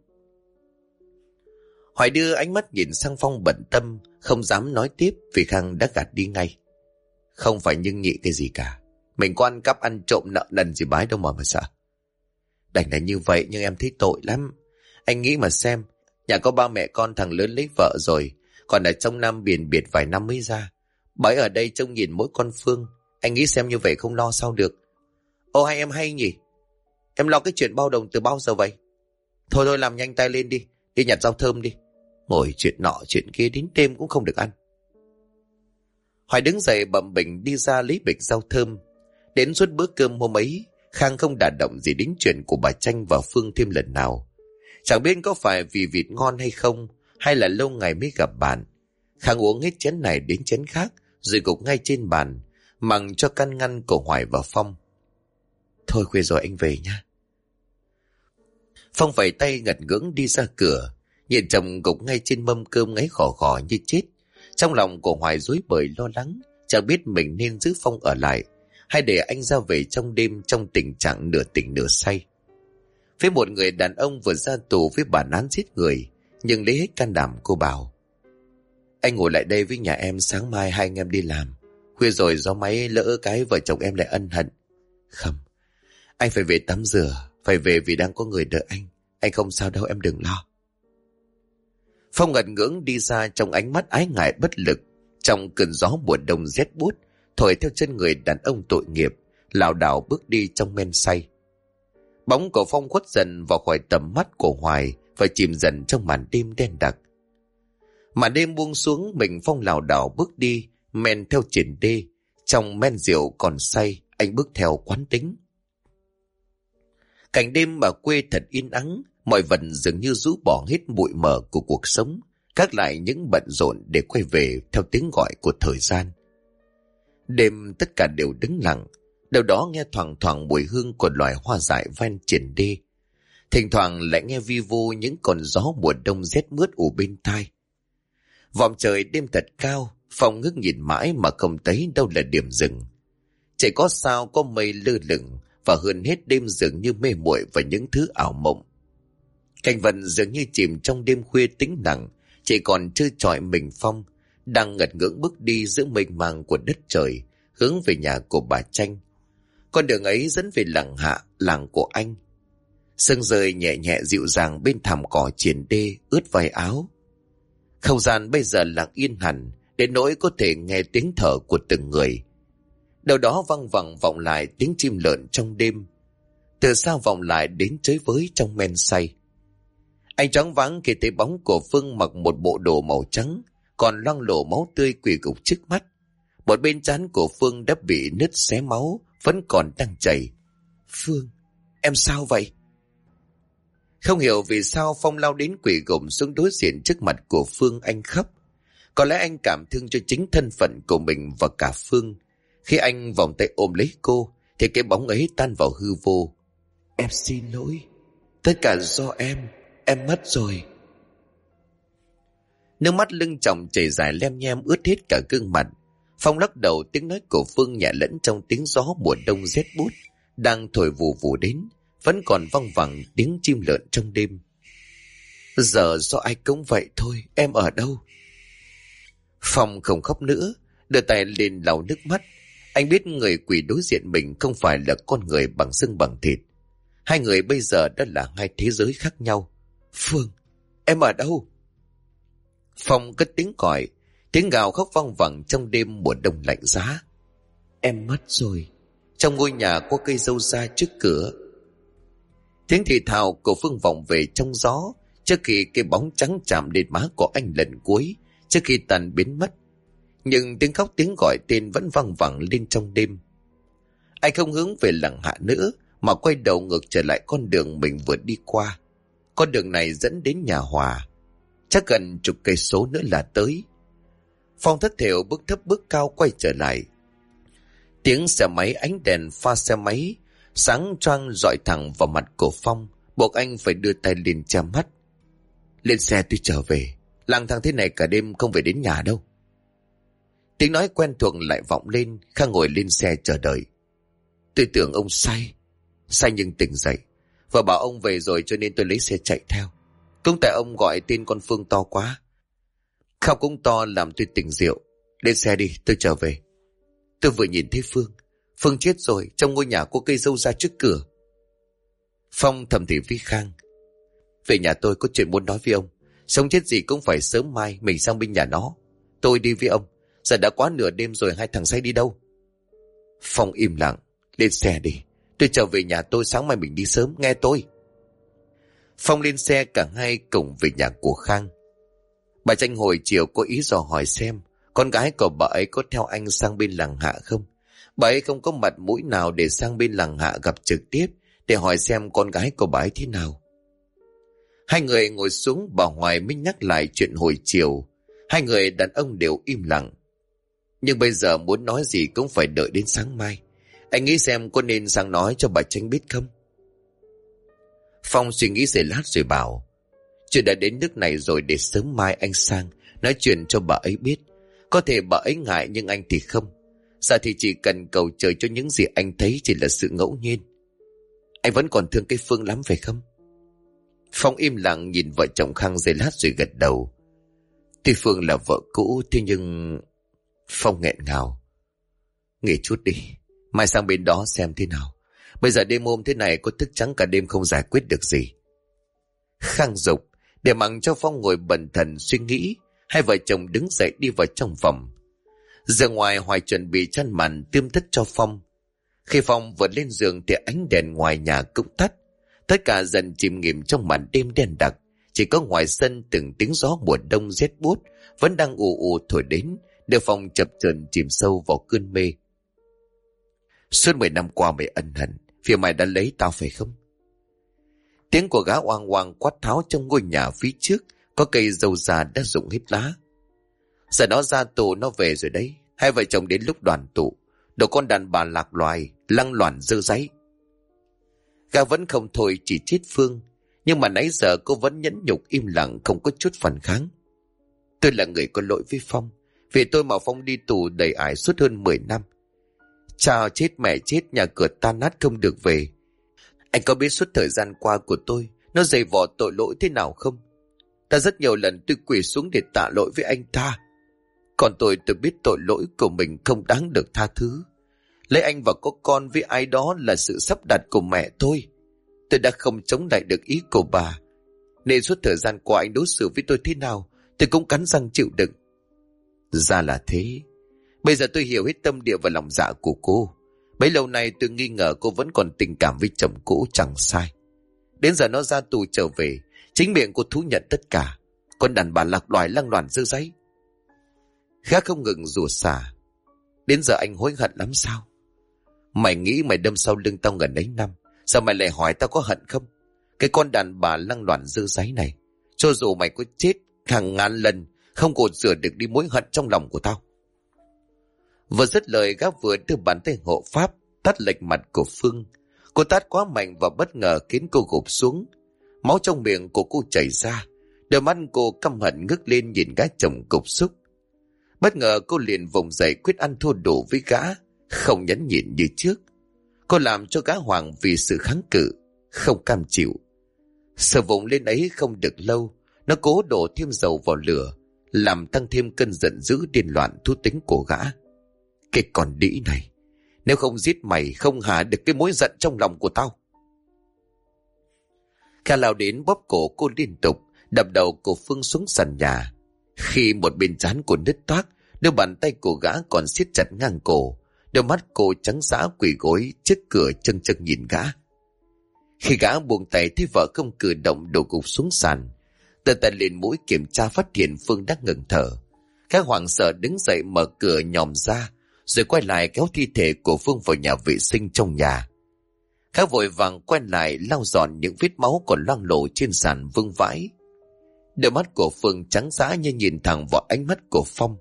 Hoài đưa ánh mắt nhìn sang Phong bận tâm, không dám nói tiếp vì Khang đã gạt đi ngay. Không phải nhưng nhị cái gì cả. Mình có ăn cắp ăn trộm nợ nần gì bái đâu mà sợ. Đành là như vậy nhưng em thấy tội lắm. Anh nghĩ mà xem, nhà có 3 mẹ con, thằng lớn lấy vợ rồi, còn ở trong Nam biển biệt vài năm mới ra. Bà ấy ở đây trông nhìn mỗi con Phương. Anh nghĩ xem như vậy không lo sao được. Ô hay em hay nhỉ? Em lo cái chuyện bao đồng từ bao giờ vậy? Thôi làm nhanh tay lên đi, đi nhặt rau thơm đi. Ngồi chuyện nọ chuyện kia đến đêm cũng không được ăn. Hoài đứng dậy bậm bỉnh đi ra lấy bịch rau thơm. Đến suốt bữa cơm hôm ấy, Khang không đả động gì đến chuyện của bà Tranh và Phương thêm lần nào. Chẳng biết có phải vì vịt ngon hay không, hay là lâu ngày mới gặp bạn. Khang uống hết chén này đến chén khác, rồi gục ngay trên bàn, mặc cho căn ngăn của Hoài và Phong. Thôi khuya rồi anh về nha. Phong vẫy tay ngật ngưỡng đi ra cửa, nhìn chồng gục ngay trên mâm cơm ngáy khò khò như chết. Trong lòng của Hoài rối bời lo lắng, chẳng biết mình nên giữ Phong ở lại, hay để anh ra về trong đêm trong tình trạng nửa tỉnh nửa say. Với một người đàn ông vừa ra tù với bản án giết người, nhưng lấy hết can đảm cô bảo: Anh ngồi lại đây với nhà em, sáng mai 2 anh em đi làm. Khuya rồi gió máy lỡ cái vợ chồng em lại ân hận. Không, anh phải về tắm rửa, phải về vì đang có người đợi anh. Anh không sao đâu, em đừng lo. Phong ngật ngưỡng đi ra trong ánh mắt ái ngại bất lực, trong cơn gió mùa đông rét buốt thổi theo chân người đàn ông tội nghiệp, lảo đảo bước đi trong men say. Bóng của Phong khuất dần vào khỏi tầm mắt của Hoài và chìm dần trong màn đêm đen đặc. Màn đêm buông xuống, mình Phong lảo đảo bước đi men theo triển đê. Trong men rượu còn say, anh bước theo quán tính. Cảnh đêm ở quê thật yên ắng, mọi vật dường như rũ bỏ hết bụi mờ của cuộc sống, gác lại những bận rộn để quay về theo tiếng gọi của thời gian. Đêm tất cả đều đứng lặng, đâu đó nghe thoảng thoảng mùi hương của loài hoa dại ven triển đê. Thỉnh thoảng lại nghe vi vu những con gió mùa đông rét mướt ù bên tai. Vòm trời đêm thật cao, Phong ngước nhìn mãi mà không thấy đâu là điểm dừng. Chỉ có sao có mây lơ lửng, và hơn hết đêm dường như mê muội vào những thứ ảo mộng. Cảnh vật dường như chìm trong đêm khuya tĩnh lặng, chỉ còn trơ trọi mình Phong đang ngật ngưỡng bước đi giữa mênh mang của đất trời, hướng về nhà của bà Tranh. Con đường ấy dẫn về làng Hạ, làng của anh. Sương rơi nhẹ nhẹ dịu dàng bên thảm cỏ triển đê ướt vai áo. Không gian bây giờ lặng yên hẳn, đến nỗi có thể nghe tiếng thở của từng người. Đâu đó văng vẳng vọng lại tiếng chim lợn trong đêm, từ xa vọng lại đến chới với trong men say. Anh choáng váng khi thấy bóng của Phương mặc một bộ đồ màu trắng, còn loang lổ máu tươi quỳ gục trước mắt. Một bên trán của Phương đã bị nứt xé máu, vẫn còn đang chảy. Phương, em sao vậy? Không hiểu vì sao Phong lao đến quỳ gục xuống đối diện trước mặt của Phương, anh khóc. Có lẽ anh cảm thương cho chính thân phận của mình và cả Phương. Khi anh vòng tay ôm lấy cô, thì cái bóng ấy tan vào hư vô. Em xin lỗi, tất cả do em mất rồi. Nước mắt lưng tròng chảy dài lem nhem ướt hết cả gương mặt. Phong lắc đầu, tiếng nói của Phương nhẹ lẫn trong tiếng gió mùa đông rét buốt đang thổi vù vù đến, vẫn còn văng vẳng tiếng chim lợn trong đêm. Giờ do ai cũng vậy thôi, em ở đâu? Phong không khóc nữa, đưa tay lên lau nước mắt. Anh biết người quỳ đối diện mình không phải là con người bằng xương bằng thịt. Hai người bây giờ đã là hai thế giới khác nhau. Phương, em ở đâu? Phong cất tiếng gọi, tiếng gào khóc vang vẳng trong đêm mùa đông lạnh giá. Em mất rồi, trong ngôi nhà có cây dâu da trước cửa. Tiếng thì thào của Phương vọng về trong gió, trước khi cái bóng trắng chạm lên má của anh lần cuối, trước khi tàn biến mất. Nhưng tiếng khóc tiếng gọi tên vẫn vang vẳng lên trong đêm. Anh không hướng về làng Hạ nữa, mà quay đầu ngược trở lại con đường mình vừa đi qua. Con đường này dẫn đến nhà Hòa, chắc gần chục cây số nữa là tới. Phong thất thểu bước thấp bước cao quay trở lại. Tiếng xe máy, ánh đèn pha xe máy sáng choang rọi thẳng vào mặt của Phong, buộc anh phải đưa tay lên che mắt. Lên xe tôi trở về, lang thang thế này cả đêm không về đến nhà đâu. Tiếng nói quen thuộc lại vọng lên. Khang ngồi lên xe chờ đợi. Tôi tưởng ông say nhưng tỉnh dậy, và bảo ông về rồi cho nên tôi lấy xe chạy theo. Cũng tại ông gọi tên con Phương to quá, khóc cũng to làm tôi tỉnh rượu. Lên xe đi, tôi trở về. Tôi vừa nhìn thấy Phương chết rồi, trong ngôi nhà có cây dâu ra trước cửa. Phong thầm thì với Khang, về nhà tôi có chuyện muốn nói với ông. Sống chết gì cũng phải sớm mai mình sang bên nhà nó. Tôi đi với ông. Giờ đã quá nửa đêm rồi, hai thằng say đi đâu? Phong im lặng. Lên xe đi, tôi trở về nhà tôi, sáng mai mình đi sớm, nghe tôi. Phong lên xe, cả hai cùng về nhà của Khang. Bà Tranh hồi chiều có ý dò hỏi xem con gái của bà ấy có theo anh sang bên làng Hạ không. Bà ấy không có mặt mũi nào để sang bên làng Hạ gặp trực tiếp để hỏi xem con gái của bà ấy thế nào. Hai người ngồi xuống, bà Hoài mới nhắc lại chuyện hồi chiều. Hai người đàn ông đều im lặng. Nhưng bây giờ muốn nói gì cũng phải đợi đến sáng mai. Anh nghĩ xem có nên sang nói cho bà Tranh biết không? Phong suy nghĩ giây lát rồi bảo, chuyện đã đến nước này rồi, để sớm mai anh sang nói chuyện cho bà ấy biết. Có thể bà ấy ngại nhưng anh thì không. Giờ thì chỉ cần cầu trời cho những gì anh thấy chỉ là sự ngẫu nhiên. Anh vẫn còn thương cái Phương lắm phải không? Phong im lặng nhìn vợ chồng Khang giây lát rồi gật đầu. Tuy Phương là vợ cũ, thế nhưng... Phong nghẹn ngào. Nghỉ chút đi, mai sang bên đó xem thế nào. Bây giờ đêm hôm thế này có thức trắng cả đêm không giải quyết được gì. Khang dục để mặc cho Phong ngồi bần thần suy nghĩ. Hai vợ chồng đứng dậy đi vào trong phòng. Giờ ngoài Hoài chuẩn bị chăn màn tươm tất cho Phong. Khi Phong vừa lên giường thì ánh đèn ngoài nhà cũng tắt. Tất cả dần chìm nghỉm trong màn đêm đen đặc. Chỉ có ngoài sân từng tiếng gió mùa đông rét buốt vẫn đang ù ù thổi đến, đưa Phong chập chờn chìm sâu vào cơn mê. Suốt 10 năm qua mày ân hận vì mày đã lấy tao phải không? Tiếng của gã oang oang quát tháo trong ngôi nhà phía trước. Có cây dâu già đã rụng hết lá. Giờ nó ra tù nó về rồi đấy. Hai vợ chồng đến lúc đoàn tụ, đồ con đàn bà lạc loài, lăng loàn dơ dáy. Gã vẫn không thôi chỉ trích Phương. Nhưng mà nãy giờ cô vẫn nhẫn nhục im lặng, không có chút phản kháng. Tôi là người có lỗi với Phong. Vì tôi mà Phong đi tù đầy ải suốt hơn 10 năm. Cha chết mẹ chết, nhà cửa tan nát không được về. Anh có biết suốt thời gian qua của tôi nó dày vò tội lỗi thế nào không? Ta rất nhiều lần tôi quỳ xuống để tạ lỗi với anh ta. Còn tôi biết tội lỗi của mình không đáng được tha thứ. Lấy anh và có con với ai đó là sự sắp đặt của mẹ tôi. Tôi đã không chống lại được ý của bà. Nên suốt thời gian qua anh đối xử với tôi thế nào, tôi cũng cắn răng chịu đựng. Ra là thế. Bây giờ tôi hiểu hết tâm địa và lòng dạ của cô. Bấy lâu nay tôi nghi ngờ cô vẫn còn tình cảm với chồng cũ, chẳng sai. Đến giờ nó ra tù trở về, chính miệng cô thú nhận tất cả. Con đàn bà lạc loài lăng loàn dơ dáy. Gã không ngừng rủa xả. Đến giờ anh hối hận lắm sao? Mày nghĩ mày đâm sau lưng tao gần ấy năm, sao mày lại hỏi tao có hận không? Cái con đàn bà lăng loàn dơ dáy này, cho dù mày có chết hàng ngàn lần, không cột rửa được đi mối hận trong lòng của tao. Vừa dứt lời, gã vừa đưa bàn tay hộ pháp tát lệch mặt của Phương. Cô tát quá mạnh và bất ngờ khiến cô gục xuống. Máu trong miệng của cô chảy ra. Đôi mắt cô căm hận ngước lên nhìn gã chồng cục xúc. Bất ngờ cô liền vùng dậy quyết ăn thua đủ với gã, không nhẫn nhịn như trước. Cô làm cho gã hoảng vì sự kháng cự, không cam chịu. Sợ vùng lên ấy không được lâu, nó cố đổ thêm dầu vào lửa, làm tăng thêm cơn giận dữ điên loạn thú tính của gã. Cái con đĩ này, nếu không giết mày không hạ được cái mối giận trong lòng của tao. Kha lao đến bóp cổ cô liên tục, đập đầu của Phương xuống sàn nhà. Khi một bên trán của nứt toác, đôi bàn tay của gã còn siết chặt ngang cổ, đôi mắt cô trắng dã quỳ gối trước cửa châng châng nhìn gã. Khi gã buông tay thấy vợ không cử động, đổ gục xuống sàn. Từ tay lên mũi kiểm tra phát hiện Phương đang ngừng thở. Gã hoảng sợ đứng dậy mở cửa nhòm ra, rồi quay lại kéo thi thể của Phương vào nhà vệ sinh trong nhà. Gã vội vàng quay lại lau dọn những vết máu còn loang lổ trên sàn vương vãi. Đôi mắt của Phương trắng dã như nhìn thẳng vào ánh mắt của Phong.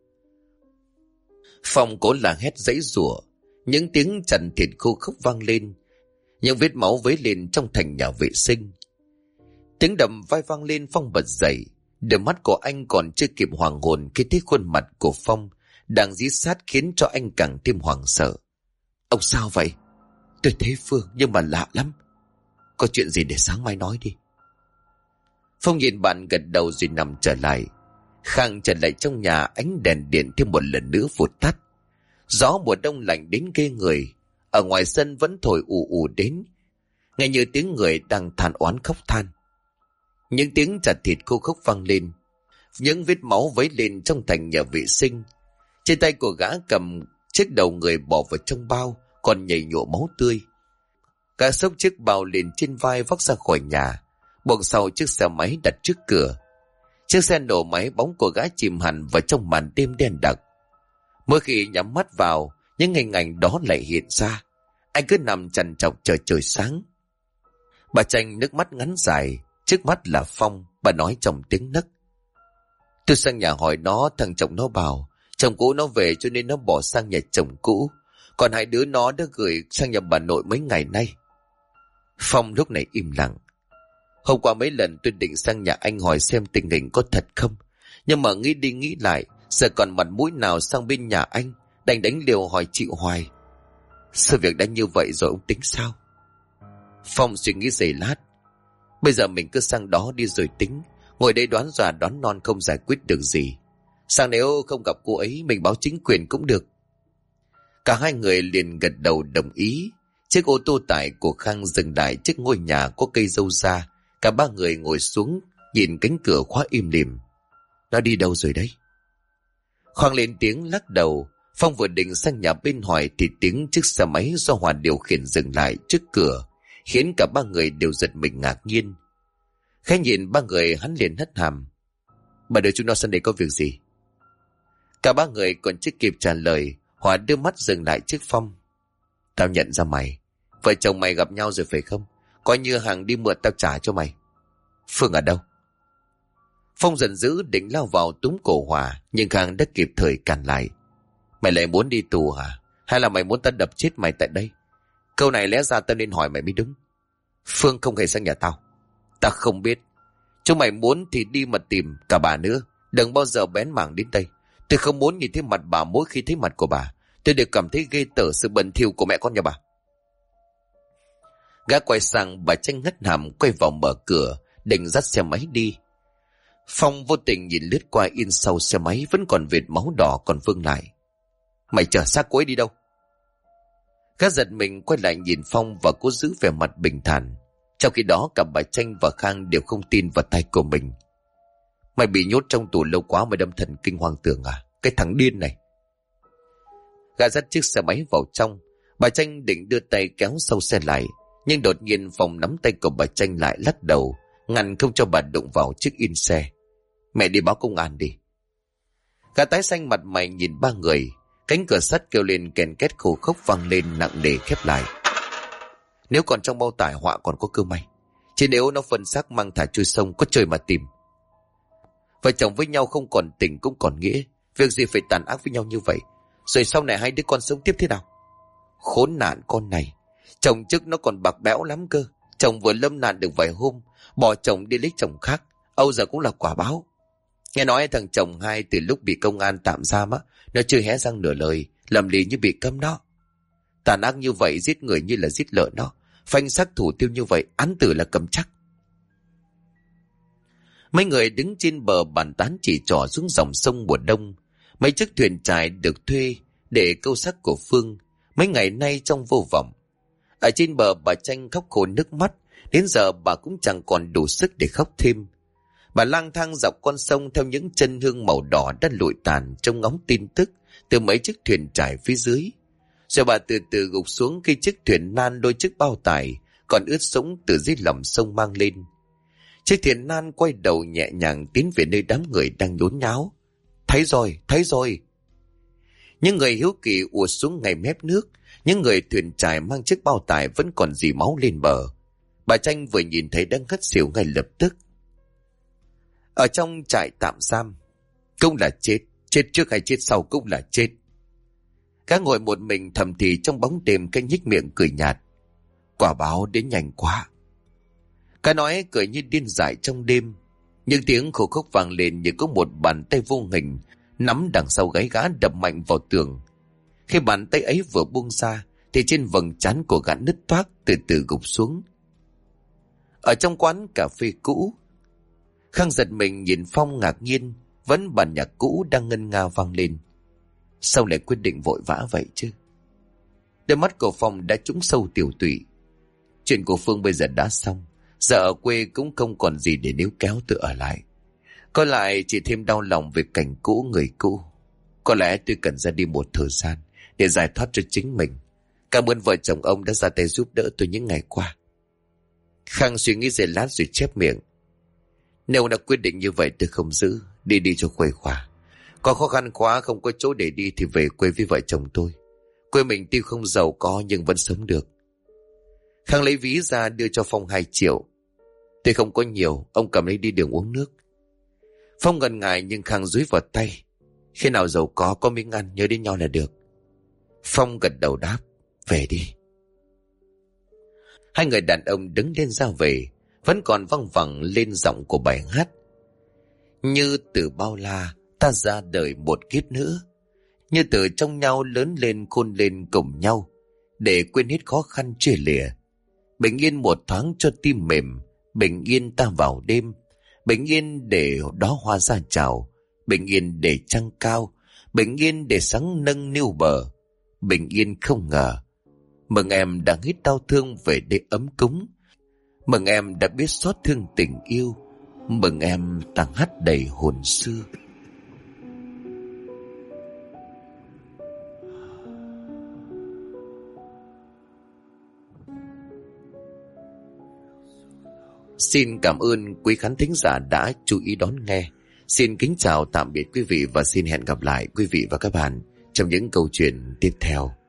Phong cố là hét giãy giụa, những tiếng chằn thịt khô khốc vang lên, những vết máu vấy lên trong thành nhà vệ sinh. Tiếng đầm vai vang lên, Phong bật dậy. Đôi mắt của anh còn chưa kịp hoàng hồn khi thấy khuôn mặt của Phong đang dí sát khiến cho anh càng thêm hoảng sợ. Ông sao vậy? Tôi thấy Phương nhưng mà lạ lắm. Có chuyện gì để sáng mai nói đi. Phong nhìn bạn gật đầu rồi nằm trở lại. Khang trở lại trong nhà, ánh đèn điện thêm một lần nữa vụt tắt. Gió mùa đông lạnh đến ghê người. Ở ngoài sân vẫn thổi ù ù đến, nghe như tiếng người đang than oán khóc than. Những tiếng chặt thịt khô khốc vang lên, những vết máu vấy lên trong thành nhà vệ sinh. Trên tay của gã cầm chiếc đầu người bỏ vào trong bao, còn nhảy nhụa máu tươi. Gã xốc chiếc bao lên trên vai vác ra khỏi nhà, buộc sau chiếc xe máy đặt trước cửa. Chiếc xe nổ máy, bóng của gã chìm hẳn vào trong màn đêm đen đặc. Mỗi khi nhắm mắt vào, những hình ảnh đó lại hiện ra. Anh cứ nằm trằn trọc chờ trời sáng. Bà Tranh nước mắt ngắn dài, trước mắt là Phong. Bà nói trong tiếng nấc: Tôi sang nhà hỏi nó, thằng chồng nó bảo chồng cũ nó về cho nên nó bỏ sang nhà chồng cũ, còn hai đứa nó đã gửi sang nhà bà nội mấy ngày nay. Phong lúc này im lặng. Hôm qua mấy lần tôi định sang nhà anh hỏi xem tình hình có thật không, nhưng mà nghĩ đi nghĩ lại, giờ còn mặt mũi nào sang bên nhà anh, đành đánh liều hỏi chịu hoài. Sự việc đã như vậy rồi ông tính sao? Phong suy nghĩ giây lát. Bây giờ mình cứ sang đó đi rồi tính, ngồi đây đoán già đoán non không giải quyết được gì. Sang nếu không gặp cô ấy, mình báo chính quyền cũng được. Cả hai người liền gật đầu đồng ý. Chiếc ô tô tải của Khang dừng lại trước ngôi nhà có cây dâu ra. Cả ba người ngồi xuống, nhìn cánh cửa khóa im lìm. Nó đi đâu rồi đấy? Khoang lên tiếng lắc đầu. Phong vừa định sang nhà bên hỏi thì tiếng chiếc xe máy do Hòa điều khiển dừng lại trước cửa, khiến cả ba người đều giật mình ngạc nhiên. Khẽ nhìn ba người, hắn liền hất hàm: Bà đưa chúng nó sang đây có việc gì? Cả ba người còn chưa kịp trả lời, Hòa đưa mắt dừng lại trước Phong. Tao nhận ra mày. Vợ chồng mày gặp nhau rồi phải không? Coi như hàng đi mượn tao trả cho mày. Phương ở đâu? Phong giận dữ định lao vào túm cổ Hòa, nhưng Khang đã kịp thời cản lại. Mày lại muốn đi tù hả? Hay là mày muốn tao đập chết mày tại đây? Câu này lẽ ra tao nên hỏi mày mới đúng. Phương không hề sang nhà tao. Tao không biết. Chúng mày muốn thì đi mà tìm cả bà nữa. Đừng bao giờ bén mảng đến đây. Tôi không muốn nhìn thấy mặt bà mỗi khi thấy mặt của bà. Tôi đều cảm thấy ghê tởm sự bẩn thỉu của mẹ con nhà bà. Gã quay sang, bà Tranh ngất hàm quay vào mở cửa, định dắt xe máy đi. Phong vô tình nhìn lướt qua in sau xe máy vẫn còn vệt máu đỏ, còn vương lại. Mày chở xác cô ấy đi đâu? Gã giật mình quay lại nhìn Phong và cố giữ vẻ mặt bình thản. Trong khi đó cả bà Tranh và Khang đều không tin vào tay của mình. Mày bị nhốt trong tù lâu quá mày đâm thần kinh hoang tưởng à? Cái thằng điên này. Gã dắt chiếc xe máy vào trong. Bà Tranh định đưa tay kéo sau xe lại, nhưng đột nhiên Phong nắm tay của bà Tranh lại, lắc đầu ngăn không cho bà đụng vào chiếc in xe. Mẹ đi báo công an đi. Gã tái xanh mặt mày nhìn ba người. Cánh cửa sắt kêu lên kèn két khô khốc vang lên nặng nề khép lại. Nếu còn trong bao tải họa còn có cơ may, chứ nếu nó phân xác mang thả trôi sông có trời mà tìm. Vợ chồng với nhau không còn tình cũng còn nghĩa. Việc gì phải tàn ác với nhau như vậy? Rồi sau này hai đứa con sống tiếp thế nào? Khốn nạn con này. Chồng trước nó còn bạc bẽo lắm cơ. Chồng vừa lâm nạn được vài hôm, bỏ chồng đi lấy chồng khác. Âu giờ cũng là quả báo. Nghe nói thằng chồng hai từ lúc bị công an tạm giam á, nó chưa hé răng nửa lời, lầm lì như bị câm đó. Tàn ác như vậy, giết người như là giết lợn đó. Phanh xác thủ tiêu như vậy, án tử là cầm chắc. Mấy người đứng trên bờ bàn tán chỉ trỏ xuống dòng sông mùa đông. Mấy chiếc thuyền trài được thuê để câu xác của Phương mấy ngày nay trong vô vọng. Ở trên bờ bà Tranh khóc khô nước mắt. Đến giờ bà cũng chẳng còn đủ sức để khóc thêm. Bà lang thang dọc con sông theo những chân hương màu đỏ đã lụi tàn trong ngóng tin tức từ mấy chiếc thuyền trải phía dưới. Rồi bà từ từ gục xuống khi chiếc thuyền nan đôi chiếc bao tải còn ướt sũng từ dưới lòng sông mang lên. Chiếc thuyền nan quay đầu nhẹ nhàng tiến về nơi đám người đang nhốn nháo. Thấy rồi, thấy rồi. Những người hiếu kỳ ùa xuống ngay mép nước. Những người thuyền trải mang chiếc bao tải vẫn còn dì máu lên bờ. Bà Tranh vừa nhìn thấy đang ngất xỉu ngay lập tức. Ở trong trại tạm giam, cũng là chết. Chết trước hay chết sau cũng là chết. Cá ngồi một mình thầm thì trong bóng đêm, cái nhích miệng cười nhạt. Quả báo đến nhanh quá. Cá nói cười như điên dại trong đêm. Những tiếng khổ khóc vang lên như có một bàn tay vô hình nắm đằng sau gáy gã đập mạnh vào tường. Khi bàn tay ấy vừa buông ra thì trên vầng trán của gã nứt toác, từ từ gục xuống. Ở trong quán cà phê cũ, Khang giật mình nhìn Phong ngạc nhiên. Vẫn bản nhạc cũ đang ngân nga vang lên. Sao lại quyết định vội vã vậy chứ? Đôi mắt của Phong đã trũng sâu tiểu tụy. Chuyện của Phương bây giờ đã xong. Giờ ở quê cũng không còn gì để níu kéo tự ở lại. Có lại chỉ thêm đau lòng về cảnh cũ người cũ. Có lẽ tôi cần ra đi một thời gian để giải thoát cho chính mình. Cảm ơn vợ chồng ông đã ra tay giúp đỡ tôi những ngày qua. Khang suy nghĩ giây lát rồi chép miệng. Nếu đã quyết định như vậy tôi không giữ. Đi cho khuây khỏa. Có khó khăn quá không có chỗ để đi thì về quê với vợ chồng tôi. Quê mình tuy không giàu có nhưng vẫn sống được. Khang lấy ví ra đưa cho Phong 2 triệu. Tôi không có nhiều, ông cầm lấy đi đường uống nước. Phong ngần ngại nhưng Khang dúi vào tay. Khi nào giàu có miếng ăn nhớ đến nhau là được. Phong gật đầu đáp. Về đi. Hai người đàn ông đứng lên ra về. Vẫn còn văng vẳng lên giọng của bài hát. Như từ bao la ta ra đời một kiếp nữa. Như từ trong nhau lớn lên khôn lên cùng nhau. Để quên hết khó khăn chia lìa. Bình yên một thoáng cho tim mềm. Bình yên ta vào đêm. Bình yên để đó hoa ra chào. Bình yên để trăng cao. Bình yên để sáng nâng niu bờ. Bình yên không ngờ. Mừng em đã hết đau thương về đây ấm cúng. Mừng em đã biết xót thương tình yêu. Mừng em ta hát đầy hồn xưa. Xin cảm ơn quý khán thính giả đã chú ý đón nghe. Xin kính chào tạm biệt quý vị và xin hẹn gặp lại quý vị và các bạn trong những câu chuyện tiếp theo.